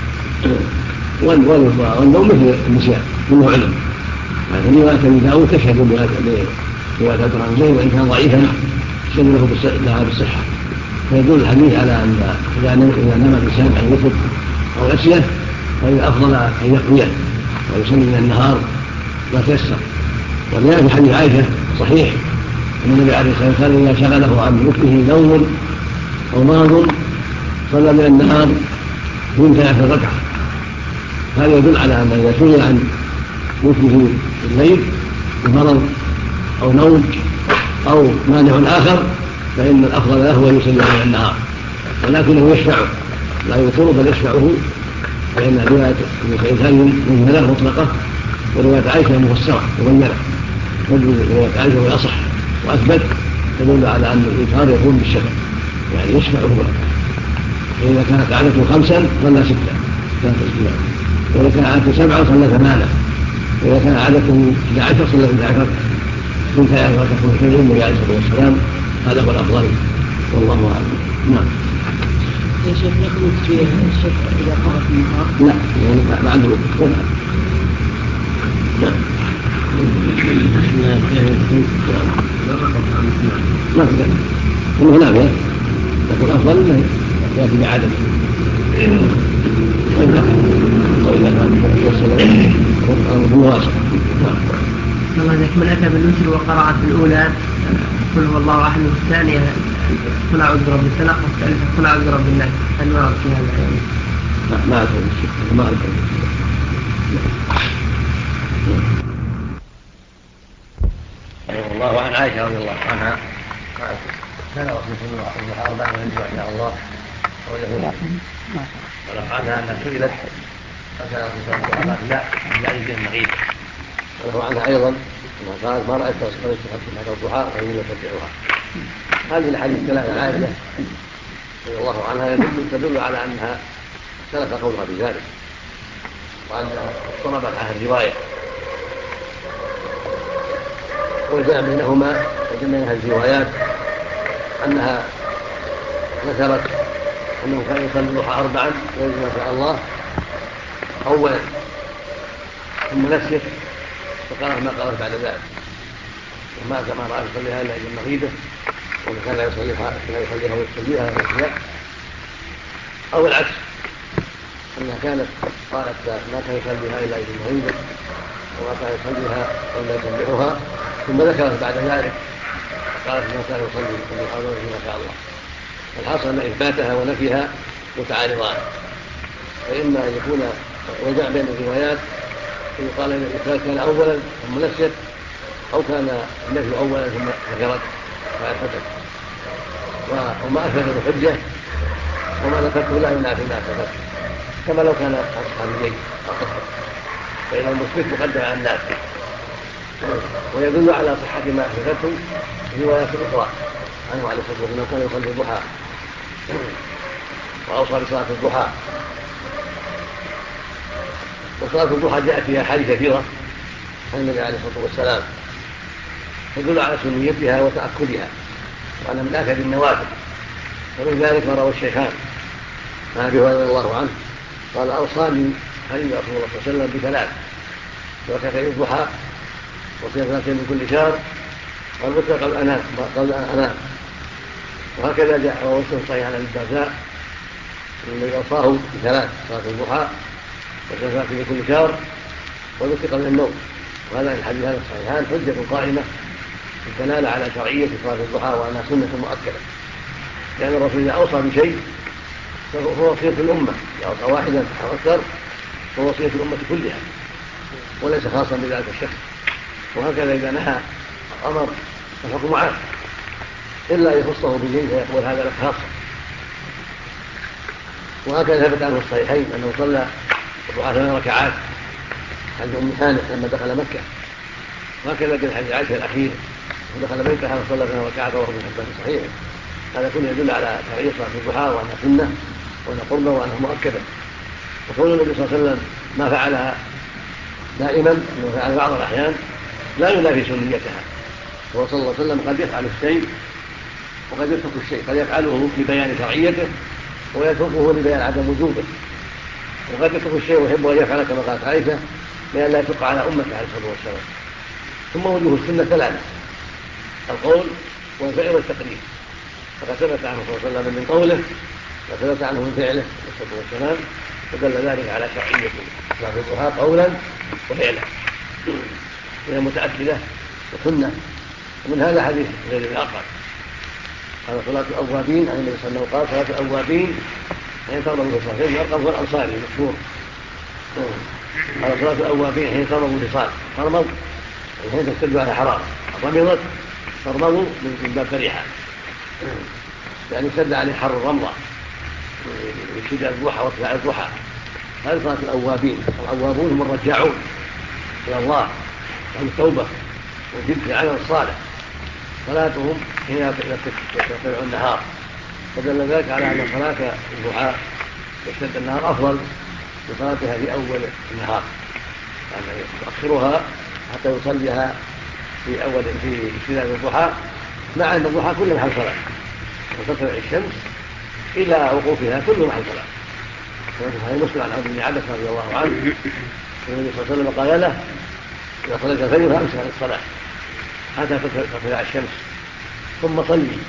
والنوم مثل النسيان منه علم. هذه رواية أبي داود تشهد برواية عبد الرحمن بن زيد وإن كان ضعيفا شهد لها بالصحة. فيدل الحديث على أن إذا نام الإنسان عن وتر أو نسيه فإن أفضل أن يقضيه ويصلي من النهار ما تيسر. ولذلك في حديث عائشة صحيح أن النبي عليه الصلاة والسلام إذا شغله عن وتره نوم أو مرض صلى من النهار 12 ركعة. هذا يدل على أن إذا شغل عن وتره الليل بمرض أو نوم أو مانع آخر فإن الأفضل له أن يصلي من النهار ولكنه يشفعه لا يوتر بل يشفعه. فإن رواية ابن سعيد هذه مجملة مطلقة ورواية عائشة مفسرة مبينة. رواية عائشة هي أصح وأثبت تدل على أن الإيثار يكون بالشفع يعني يشفعه. فإذا كانت عادته 5 صلى 6 وإذا كان عادته 7 صلى 8 وإذا كان عادته 11 صلى 11 من كان تكون في النبي عليه الصلاة والسلام. هذا هو الأفضل والله أعلم. نعم. يا شيخ يقول في الشفع إذا قرأ في النهار؟ لا يعني بعد الوقت. نعم. ما في ذلك إنه نافع لكن الأفضل أنه يأتي بعدد وإلا كان الأمر واسع. الله ذلك من أتى بالوتر وقرأ في الأولى قل هو الله أحد، والثانية قل أعوذ برب الفلق، والثالثة قل أعوذ برب الناس، هل ورد في هذا الحديث؟ ما أعرف ما أعرف. الله عن عائشة رضي الله عنها كان رسول الله صلى الله عليه وسلم 4 من الجوع إن شاء الله ولو عنها أنها سئلت فكان رسول الله صلى الله عليه وسلم لا يعني به المغيب. وله عنها أيضا قالت ما رأيت رسول الله بعد الضحى وهي يتبعها. هذه الحديث 3 عائشة رضي الله عنها تدل على أنها اختلف قولها بذلك وأنها اضطربت عنها الرواية، وجاء بينهما وجمعها الروايات أنها ذكرت أنه كان يصلي الضحى 4 ويجب ما شاء الله أولا ثم نسيت فقالت ما قالت بعد ذلك، وما كما رأى يصليها إلا إلى المغيبة وكان لا يصليها ويصليها نسيا، أو العكس أنها كانت قالت ما كان يصليها إلا إلى المغيبة وما كان يصليها إلا يسبحها، ثم ذكرت بعد ذلك قالت ما كان يصلي الضحى ما شاء الله. الحاصل أن إثباتها ونفيها متعارضان، فإما أن يكون وجاء بين الروايات يقال ان الإثبات كان اولا ثم نسيت، او كان النفي اولا ثم ذكرت فاثبتت، وما اثبت الحجه وما ذكرته لا ينافي ما اثبت، كما لو كان اصحابيين فان المثبت مقدم على النافي. ويدل على صحه ما اثبته روايات اخرى عنه عليه الصلاه والسلام كان يصلي الضحى واوصى بصلاه الضحى. وصلاة الضحى جاءت فيها حديث كثيرة عن النبي عليه الصلاة والسلام تدل على سنيتها وتأكدها وأنها من آكد النوافل، ومن ذلك ما روى الشيخان عن أبي هريرة رضي الله عنه قال أوصاني حبيب رسول الله صلى الله عليه وسلم ب3 ركعتي الضحى وصيام من كل شهر والوتر قبل أن أنام. وهكذا جاء ووصف صحيح عن الدرداء الذي أوصاه ب3 صلاة الضحى وصيام من كل شهر والوتر قبل النوم. وهذا الحديث هذا الصحيحان حجة قائمة الدلالة على شرعية صلاة الضحى وأنها سنة مؤكدة، لأن الرسول إذا أوصى بشيء فهو وصية الأمة، إذا أوصى واحدا أو أكثر فهو وصية الأمة كلها وليس خاصا بذلك الشخص. وهكذا إذا نهى أمر فالحكم عام إلا يخصه بشيء فيقول هذا لك خاصة. وهكذا ثبت عنه الصحيحين أنه صلى الضحى 8 ركعات عند أم هانئ لما دخل مكة، وهكذا في حديث عائشة الأخير ودخل بيتها وصلى 8 ركعات وهو ابن حبان صحيح. هذا كله يدل على شرعية صلاة الضحى وأنها سنة وأنها قربة وأنها مؤكدة. وقول النبي صلى الله عليه وسلم ما فعلها دائما انه فعل بعض الأحيان لا ينافي سنيتها، هو صلى الله عليه وسلم قد يفعل الشيء وقد يترك الشيء، قد يفعله لبيان شرعيته ويتركه لبيان عدم وجوبه، وقد يترك الشيء ويحب ان يفعل كما قالت عائشة لأن لا يشق على أمته عليه الصلاة والسلام. ثم وجوه السنة 3: القول والفعل والتقرير، فقد ثبت عنه صلى الله عليه وسلم من قوله وثبت عنه من فعله عليه الصلاة والسلام، فدل ذلك على شرعية صلاة الضحى قولا وفعلا وهي متأكدة وسنة. ومن هذا حديث زيد بن أرقم قال صلاة الأوابين عن النبي صلى الله عليه وسلم قال صلاة الأوابين حين تغضب الوصال. زيد بن أرقم هو الأنصاري المشهور قال صلاة الأوابين حين تغضب الوصال، ترمض حين تشتد على حرارة، رمضت ترمض من باب فرحة يعني اشتد عليه حر الرمضة يشتد الضحى وارتفاع الضحى. هذه صلاة الأوابين. الأوابون هم الرجاعون إلى الله عن التوبة والجد في العمل الصالح، صلاتهم حين يرتفع النهار، فدل ذلك على أن صلاة الضحى يشتد النهار أفضل من صلاتها في أول النهار، يعني يؤخرها حتى يصليها في اشتداد الضحى، مع أن الضحى كل محل صلاة وتطلع الشمس إلى وقوفها كل محل صلاة. وهي مسلم عن عبد بن عباس رضي الله عنه النبي صلى الله عليه وسلم قال له إذا صليت الفجر فأمسك عن الصلاة حتى تطلع الشمس ثم صلي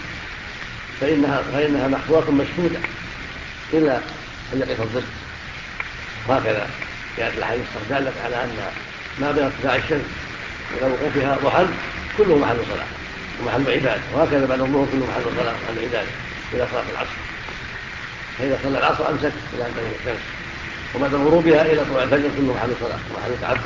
فإنها محفوظة مشهودة إلا أن يقف الضد. وهكذا جاءت الحديث دالت على أن ما بين ارتفاع الشمس إلى وقوفها ضحى كله محل صلاة ومحل عبادة، وهكذا بعد الظهر كله محل صلاة ومحل عبادة إلى صلاة العصر. فإذا صلى العصر أمسك إلى أن تغيب الشمس، وبعد غروبها إلى طلوع الفجر كله محل صلاة ومحل تعبد.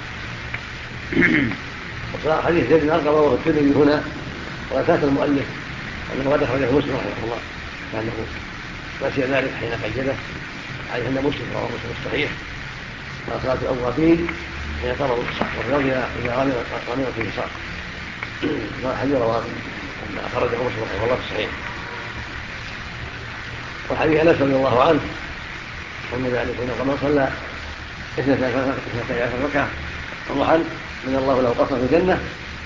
وصلاة حديث زيد بن أرقم رواه الترمذي هنا، وأساس المؤلف أنه قد أخرجه مسلم رحمه الله كأنه نسي ذلك حين قيده عليه أن مسلم رواه مسلم الصحيح صلاة الأوابين حين تمر الصح والرجل إذا رمي في الصح. حديث رواه أن أخرجه مسلم رحمه الله في الصحيح. وحديث أنس رضي الله عنه أن ذلك من صلى 12 ركعة ضحى من الله له قصر في الجنة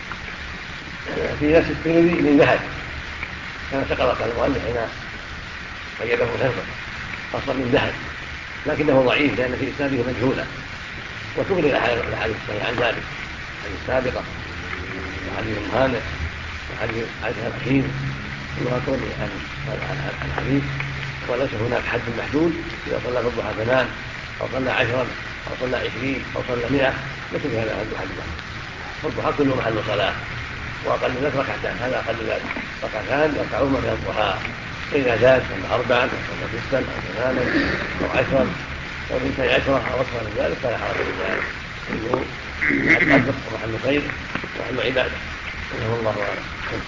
في نفس الترمذي من ذهب، كان سقط على المؤلف حين قيده الحفظ قصر من ذهب، لكنه ضعيف لأن في إسناده مجهولا، وتغني الأحاديث الصحيحة عن ذلك، الحديث السابقة وحديث هانئ وحديث عائشة الحكيم كلها تغني عن الحديث. وليس هناك حد محدود إذا صلى في الضحى 8 أو صلى 10 أو صلى 20 أو صلى 100 ليس في هذا حد محدود. فالضحى كله محل صلاة، وأقل ذلك ركعتان، هذا أقل ذلك ركعتان يركعهما من الضحى، فإذا زاد صلى 4 أو صلى 6 أو 8 أو 10 أو 12 أو أكثر من ذلك فلا حرج في ذلك، إنه محل ومحل خير ومحل عبادة. والله أعلم.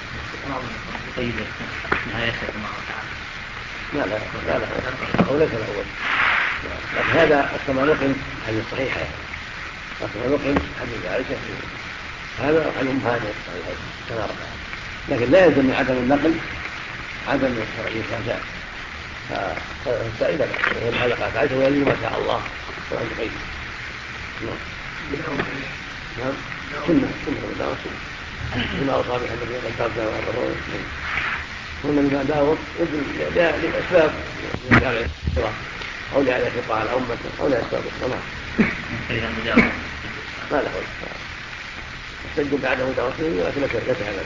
لا هو ليس الأول، لكن هذا كما نقل حديث الصحيحة كما نقل حديث عائشة في هذا وحديث هانئ كما رأى، لكن لا يلزم من عدم النقل عدم الشرعية كذا. فالسائلة وهي حلقات عائشة ويلزم ما شاء الله وعند خير. نعم سنة بما أوصى بها النبي قد تابع وأمره هنا لما داور لأسباب أو لأن يشق على أمته أو لأسباب الصلاة ما له استجد بعده دعوته ولكن لا تهذا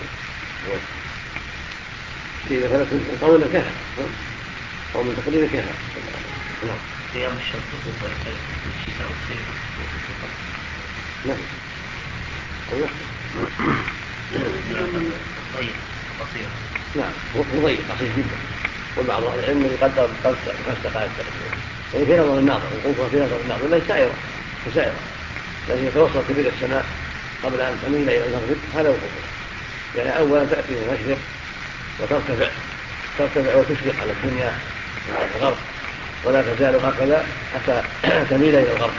إذا كانت من قول كهف أو من تقرير كهف. نعم قيام الشمس والشتاء والصيف نعم طيب قصير. نعم هو ضيق قصير جدا، وبعض اهل العلم يقدر 5 دقائق يعني في نظر الناظر يقول في نظر الناظر لا سائرة لكن يتوسط كبير السماء قبل ان تميل الى المغرب هذا وقوفه، يعني اولا تاتي من المشرق وترتفع وتشرق على الدنيا وعلى الغرب، ولا تزال هكذا حتى تميل الى الغرب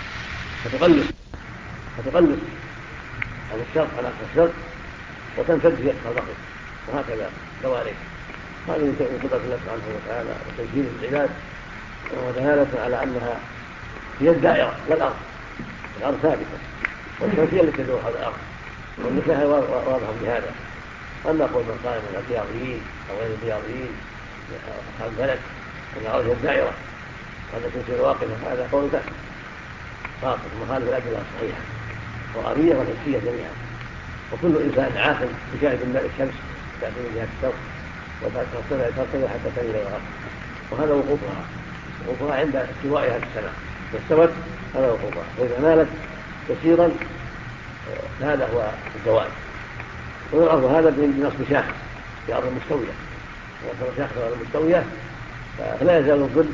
فتقلص على الشرق على الشرق وتمتد في اقصى الغرب، وهكذا دواليك. هذه من قدرة الله سبحانه وتعالى وتسجيل العباد، ودلالة على أنها هي الدائرة لا الأرض ثابتة، والشمس هي التي تدور على الأرض، والنكاح واضح بهذا. أما قول من قال من الرياضيين أو غير الرياضيين أصحاب الفلك أن الأرض هي الدائرة وأن تسير واقفة، هذا قول خاطئ مخالف الأدلة الصحيحة والقرآنية والحسية جميعا. وكل إنسان عاقل يشاهد الماء الشمس تأتي من جهة الشرق وترتفع حتى تميل إلى الغرب، وهذا وقوفها عند استوائها في السماء، واستوت هذا وقوفها، وإذا مالت كثيرا هذا هو الزوال. ويعرف هذا بنصب شاخص في أرض مستوية، ونصب شاخص في أرض مستوية فلا يزال الظل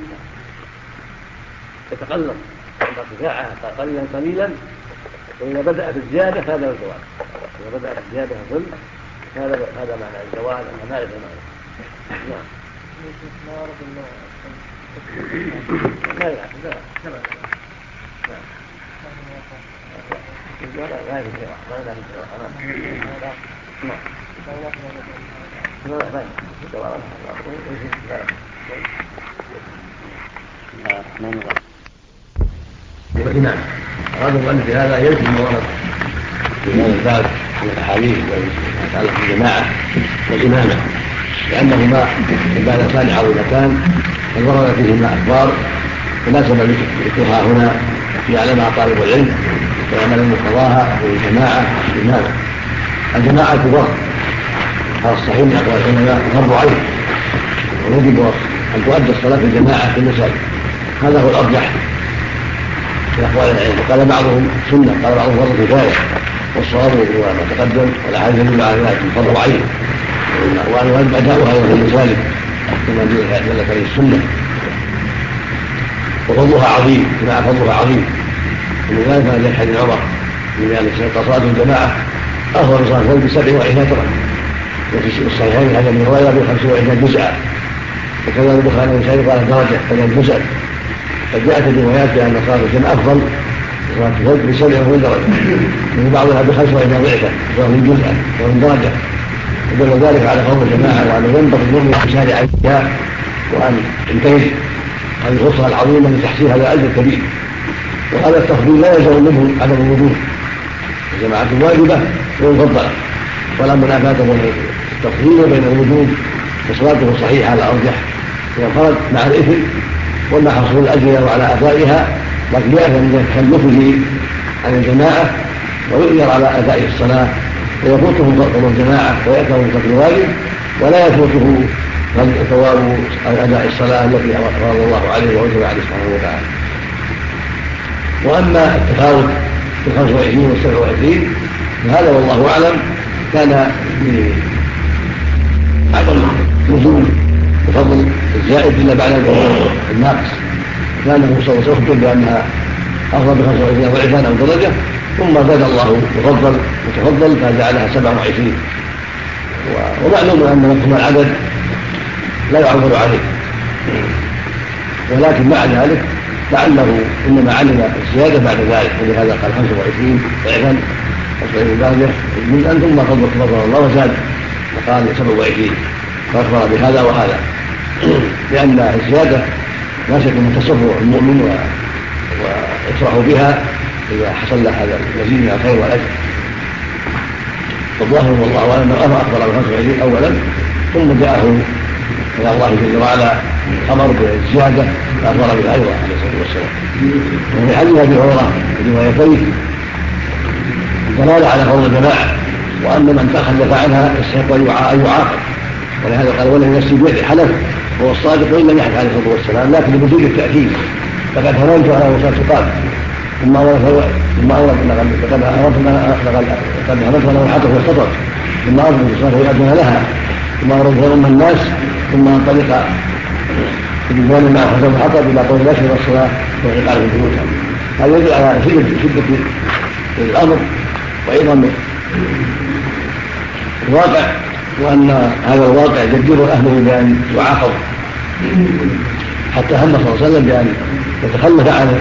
يتقلص عند ارتفاعها قليلا، وإذا بدأ في الزيادة هذا هو الزوال. إذا بدأ في الزيادة الظل هذا معنى الزوال أنها ما يزال معنى. نعم لا لا الإمام هذا المؤلف هذا يلزم ما ورد في هذا الباب من الأحاديث التي تتعلق بالجماعة والإمامة، لأنهما عبادتان عظيمتان قد ورد فيهما أخبار تناسب ذكرها هنا ليعلمها طالب العلم ويعمل مقتضاها والجماعة والإمامة. الجماعة فرض على الصحيح من أقوال العلماء فرض عين، ويجب أن تؤدى الصلاة في الجماعة في المساجد، هذا هو الأرجح. في أقوال العلم. قال بعضهم سنة، قال بعضهم فرض كفاية، والصواب هو ما تقدم، والأحاديث تدل على ذلك فرض عين، وأن يجب أداؤها وهي المسالك كما دلت عليه السنة. وفضلها عظيم، جماعة فضلها عظيم، ومن ذلك ما جاء حديث عمر من ذلك صلاة الجماعة أفضل صلاة الفجر ب27 ركعة، وفي الصحيحين هذا من رواية ب25 جزءا، وكذا البخاري ومسلم قال درجة بدل جزءا. فجاءت الروايات بأن صلاة الجماعة أفضل صلاة الفجر ب27 درجة، وفي بعضها ب25 ضعفا، ومن جزءا ومن درجة، ودل ذلك على فضل الجماعة وأن ينبغي المؤمن أن يسارع فيها وأن ينتهز هذه الفرصة العظيمة لتحصيل هذا الأجر الكبير. وهذا التفضيل لا يلزم منه عدم الوجود، الجماعة واجبة ومفضلة، ولا منافاة بين التفضيل وبين الوجود، وصلاته صحيحة على الأرجح إذا انفرد مع الإثم وما حصل الأجر وعلى أدائها، لكن يأثم من تخلفه عن الجماعة ويؤجر على أداء الصلاة، ويفوته فضل الجماعة ويأثم من الواجب، ولا يفوته ثواب أداء الصلاة التي فرض الله عليه ووجب عليه سبحانه وتعالى. وأما التفاوت في 25 و27 فهذا والله أعلم كان بعدم نزول بفضل الزائد إلا بعد الناقص، كان النبي صلى الله عليه وسلم يخبر بأنها أفضل ب25 ضعفا أو درجة، ثم زاد الله وتفضل فجعلها 27. ومعلوم أن مفهوم العدد لا يعول عليه، ولكن مع ذلك لعله إنما علم الزيادة بعد ذلك، ولهذا قال 25 ضعفا و70 درجة من أن ثم فضل الله وزاد فقال 27، فأخبر بهذا وهذا، لأن الزيادة لا شك من تصرف المؤمن ويفرح بها إذا حصل له هذا المزيد من الخير والأجر. والظاهر والله أعلم أنه أخبر ب 25 أولا، ثم جاءه إلى الله جل وعلا خبر بالزيادة فأخبر بها أيضا عليه الصلاة والسلام. وفي حديث أبي هريرة روايتين دلالة على فضل الجماعة، وأن من تخلف عنها يستحق أن يعاقب، ولهذا قال والذي نفسي بيده حلف هو الصادق وإن لم يحلف عليه الصلاة والسلام، لكن بوجود التأكيد فقد هممت على وصال تقال ثم أورث لقد هممت له الحدث والخطر ثم أرض بصلاته يؤذن لها ثم أورث أم الناس ثم انطلق بجوان مع حسن الحطب إلى قول الأشهر والصلاة وإقامة البيوت. هذا يدل على شدة الأمر وأيضا الواقع، وأن هذا الواقع يجبر أهله بأن يعاقب، حتى هم صلى الله عليه وسلم بأن يتخلف عنه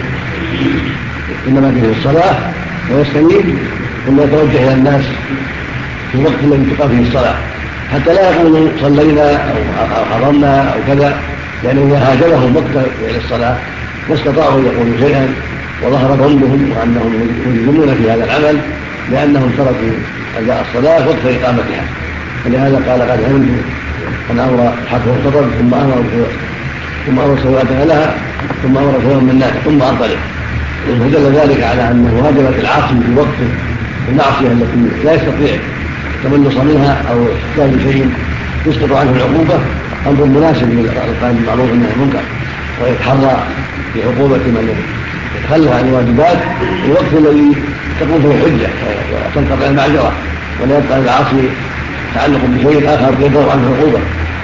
إنما فيه الصلاة ويستنيب ثم يتوجه إلى الناس في الوقت الذي تقام فيه الصلاة، حتى لا يقولوا صلينا أو حرمنا أو كذا، لأنه إذا هاجمهم وقت إلى الصلاة ما استطاعوا أن يقولوا شيئا، وظهر ظنهم وأنهم يجرمون في هذا العمل لأنهم تركوا أداء الصلاة وقت إقامتها. ولهذا قال قد هممت أن أمر حتى الخطب ثم أمر سوءة لها ثم أمر سوء من الناس ثم أنطلق. فدل ذلك على أنه واجبت العاصي في وقت المعصية التي لا يستطيع التملص منها أو يحتاج شيء يسقط عنه العقوبة أمر مناسب للقائم بالمعروف والنهي عن المنكر، ويتحرى في عقوبة من يتخلى عن الواجبات في الوقت الذي تكون فيه الحجة وتنقطع المعذرة، ولا يبقى للعاصي تعلق بشيء آخر يدور عنه العقوبة.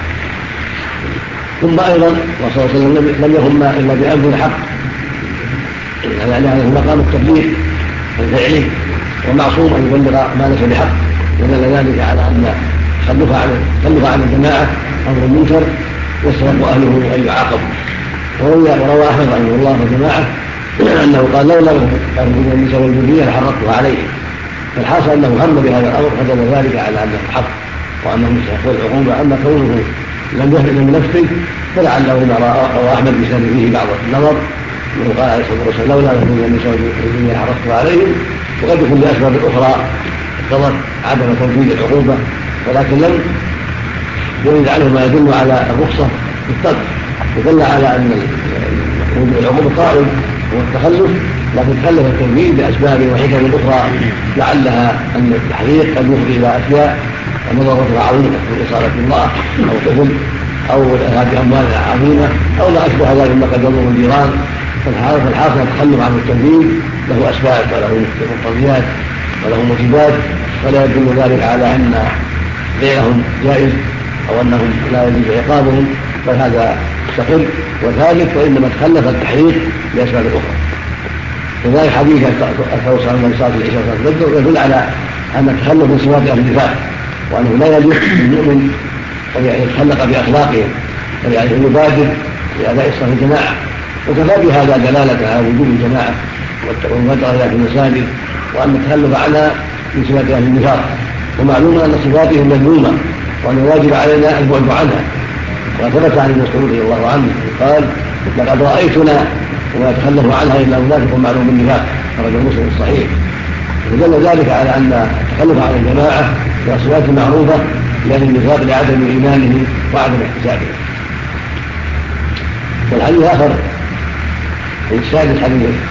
ثم أيضا صلى الله عليه وسلم لم يهم إلا بأمر الحق، يعني هذا مقام التبليغ الفعلي، ومعصوم أن يبلغ ما ليس بحق، ودل ذلك على أن تخلف عن الجماعة أمر منكر يستحق أهله أن يعاقبوا. وروى أحمد رحمه الله والجماعة أنه قال لولا أرجو النساء والجنية لحرقتها عليه، فالحاصل أنه هم بهذا الأمر فدل ذلك على أنه حق وأنه يستحق العقوبة. أما كونه لم يهتم بنفسه فلعله ما روى أحمد بسند فيه بعض النظر، وقال عليه الصلاة والسلام لولا أرجو النساء والجنية لحرقتها عليه، وقد يكون لأسباب أخرى اقتضت عدم تنفيذ العقوبة، ولكن لم يريد عنه ما يدل على الرخصة في الترك، ودل على أن العقوبة قائم والتخلف، لكن تخلف التنفيذ بأسباب وحكم أخرى لعلها أن التحقيق قد يفضي إلى أشياء مضرتها عظيمة من إصابة الله أو طفل أو إرهاب أموال عظيمة أو ما أشبه ذلك مما قد يضر الجيران فالحاصل التخلف عن التنفيذ له أسباب وله مقتضيات وله موجبات، فلا يدل ذلك على أن غيرهم جائز أو أنهم لا يجوز عقابهم، بل هذا مستقل وثالث، وإنما تخلف التحريق لأسباب أخرى. وذلك حديث الفوز عن من صلاه العشاء يدل على أن التخلف من صفات أهل النفاق، وأنه لا يجوز للمؤمن أن يتخلق بأخلاقهم، بل يعني يبادر بأداء صلاة الجماعة. وكفى بهذا دلالة على وجوب الجماعة والمبادرة إلى في المساجد، وأن التخلف عنها من صفات أهل النفاق. ومعلوم أن صفاتهم مذمومة وأن الواجب علينا البعد عنها. وثبت عن ابن مسعود رضي الله عنه قال: لقد رأيتنا وما يتخلف عنها إلا منافق معلوم بالنفاق، خرج مسلم الصحيح. ودل ذلك على أن التخلف عن الجماعة من الصفات المعروفة لأهل النفاق لعدم إيمانه وعدم احتسابه. والحديث الآخر السادس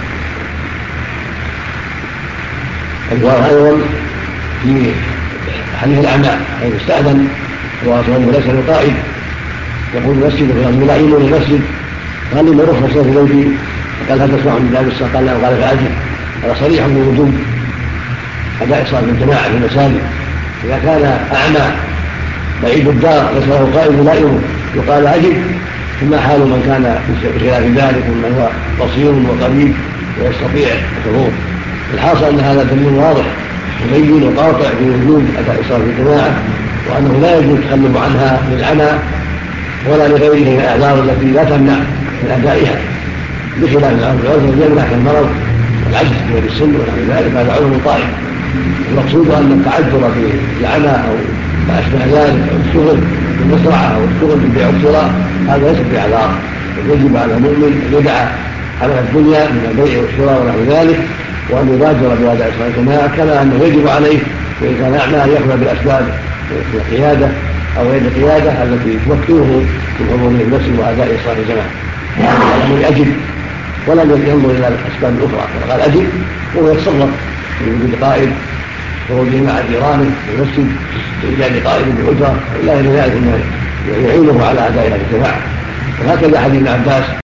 حديث أيضا في حديث الأعمى حيث استأذن وأصلا ليس بقائد يقول المسجد فلان يلائمون المسجد، قال لي رخصة في بيتي، قال هل تسمع من باب الصلاة؟ قال لا، قال فأجل. هذا صريح بوجوب أداء صلاة الجماعة في المساجد. إذا كان أعمى بعيد الدار ليس له قائد يلائمه يقال أجل، ثم حال من كان بخلاف ذلك من هو بصير وقريب ويستطيع الحضور. الحاصل أن هذا دليل واضح مبين وقاطع في وجوب أداء صلاة الجماعة، وأنه لا يجوز التخلف عنها للعمى ولا لغيره من الأعذار التي لا تمنع من أدائها، بخلاف العذر يمنع كالمرض والعجز في السن ونحو ذلك، هذا عذر طائف. المقصود أن التعذر بالعمى أو ما أشبه ذلك أو الشغل بالمزرعة أو الشغل بالبيع والشراء هذا ليس باعذار. يجب على المؤمن أن يدع على الدنيا من البيع والشراء ونحو ذلك، وأن يبادر بأداء صلاة الجماعة، كما أنه يجب عليه وإن كان أعمى أن يأخذ بالأسباب القيادة أو يد القيادة التي تمكنه من حضور المسجد وأداء صلاة الجماعة. الأمر أجب ولم ينظر إلى الأسباب الأخرى، قال أجب وهو يتصرف في وجود قائد، خروجه مع جيرانه في المسجد، بإيجاد قائد بأجرة إلا غير ذلك يعينه على أداء الجماعة. وهكذا حديث ابن عباس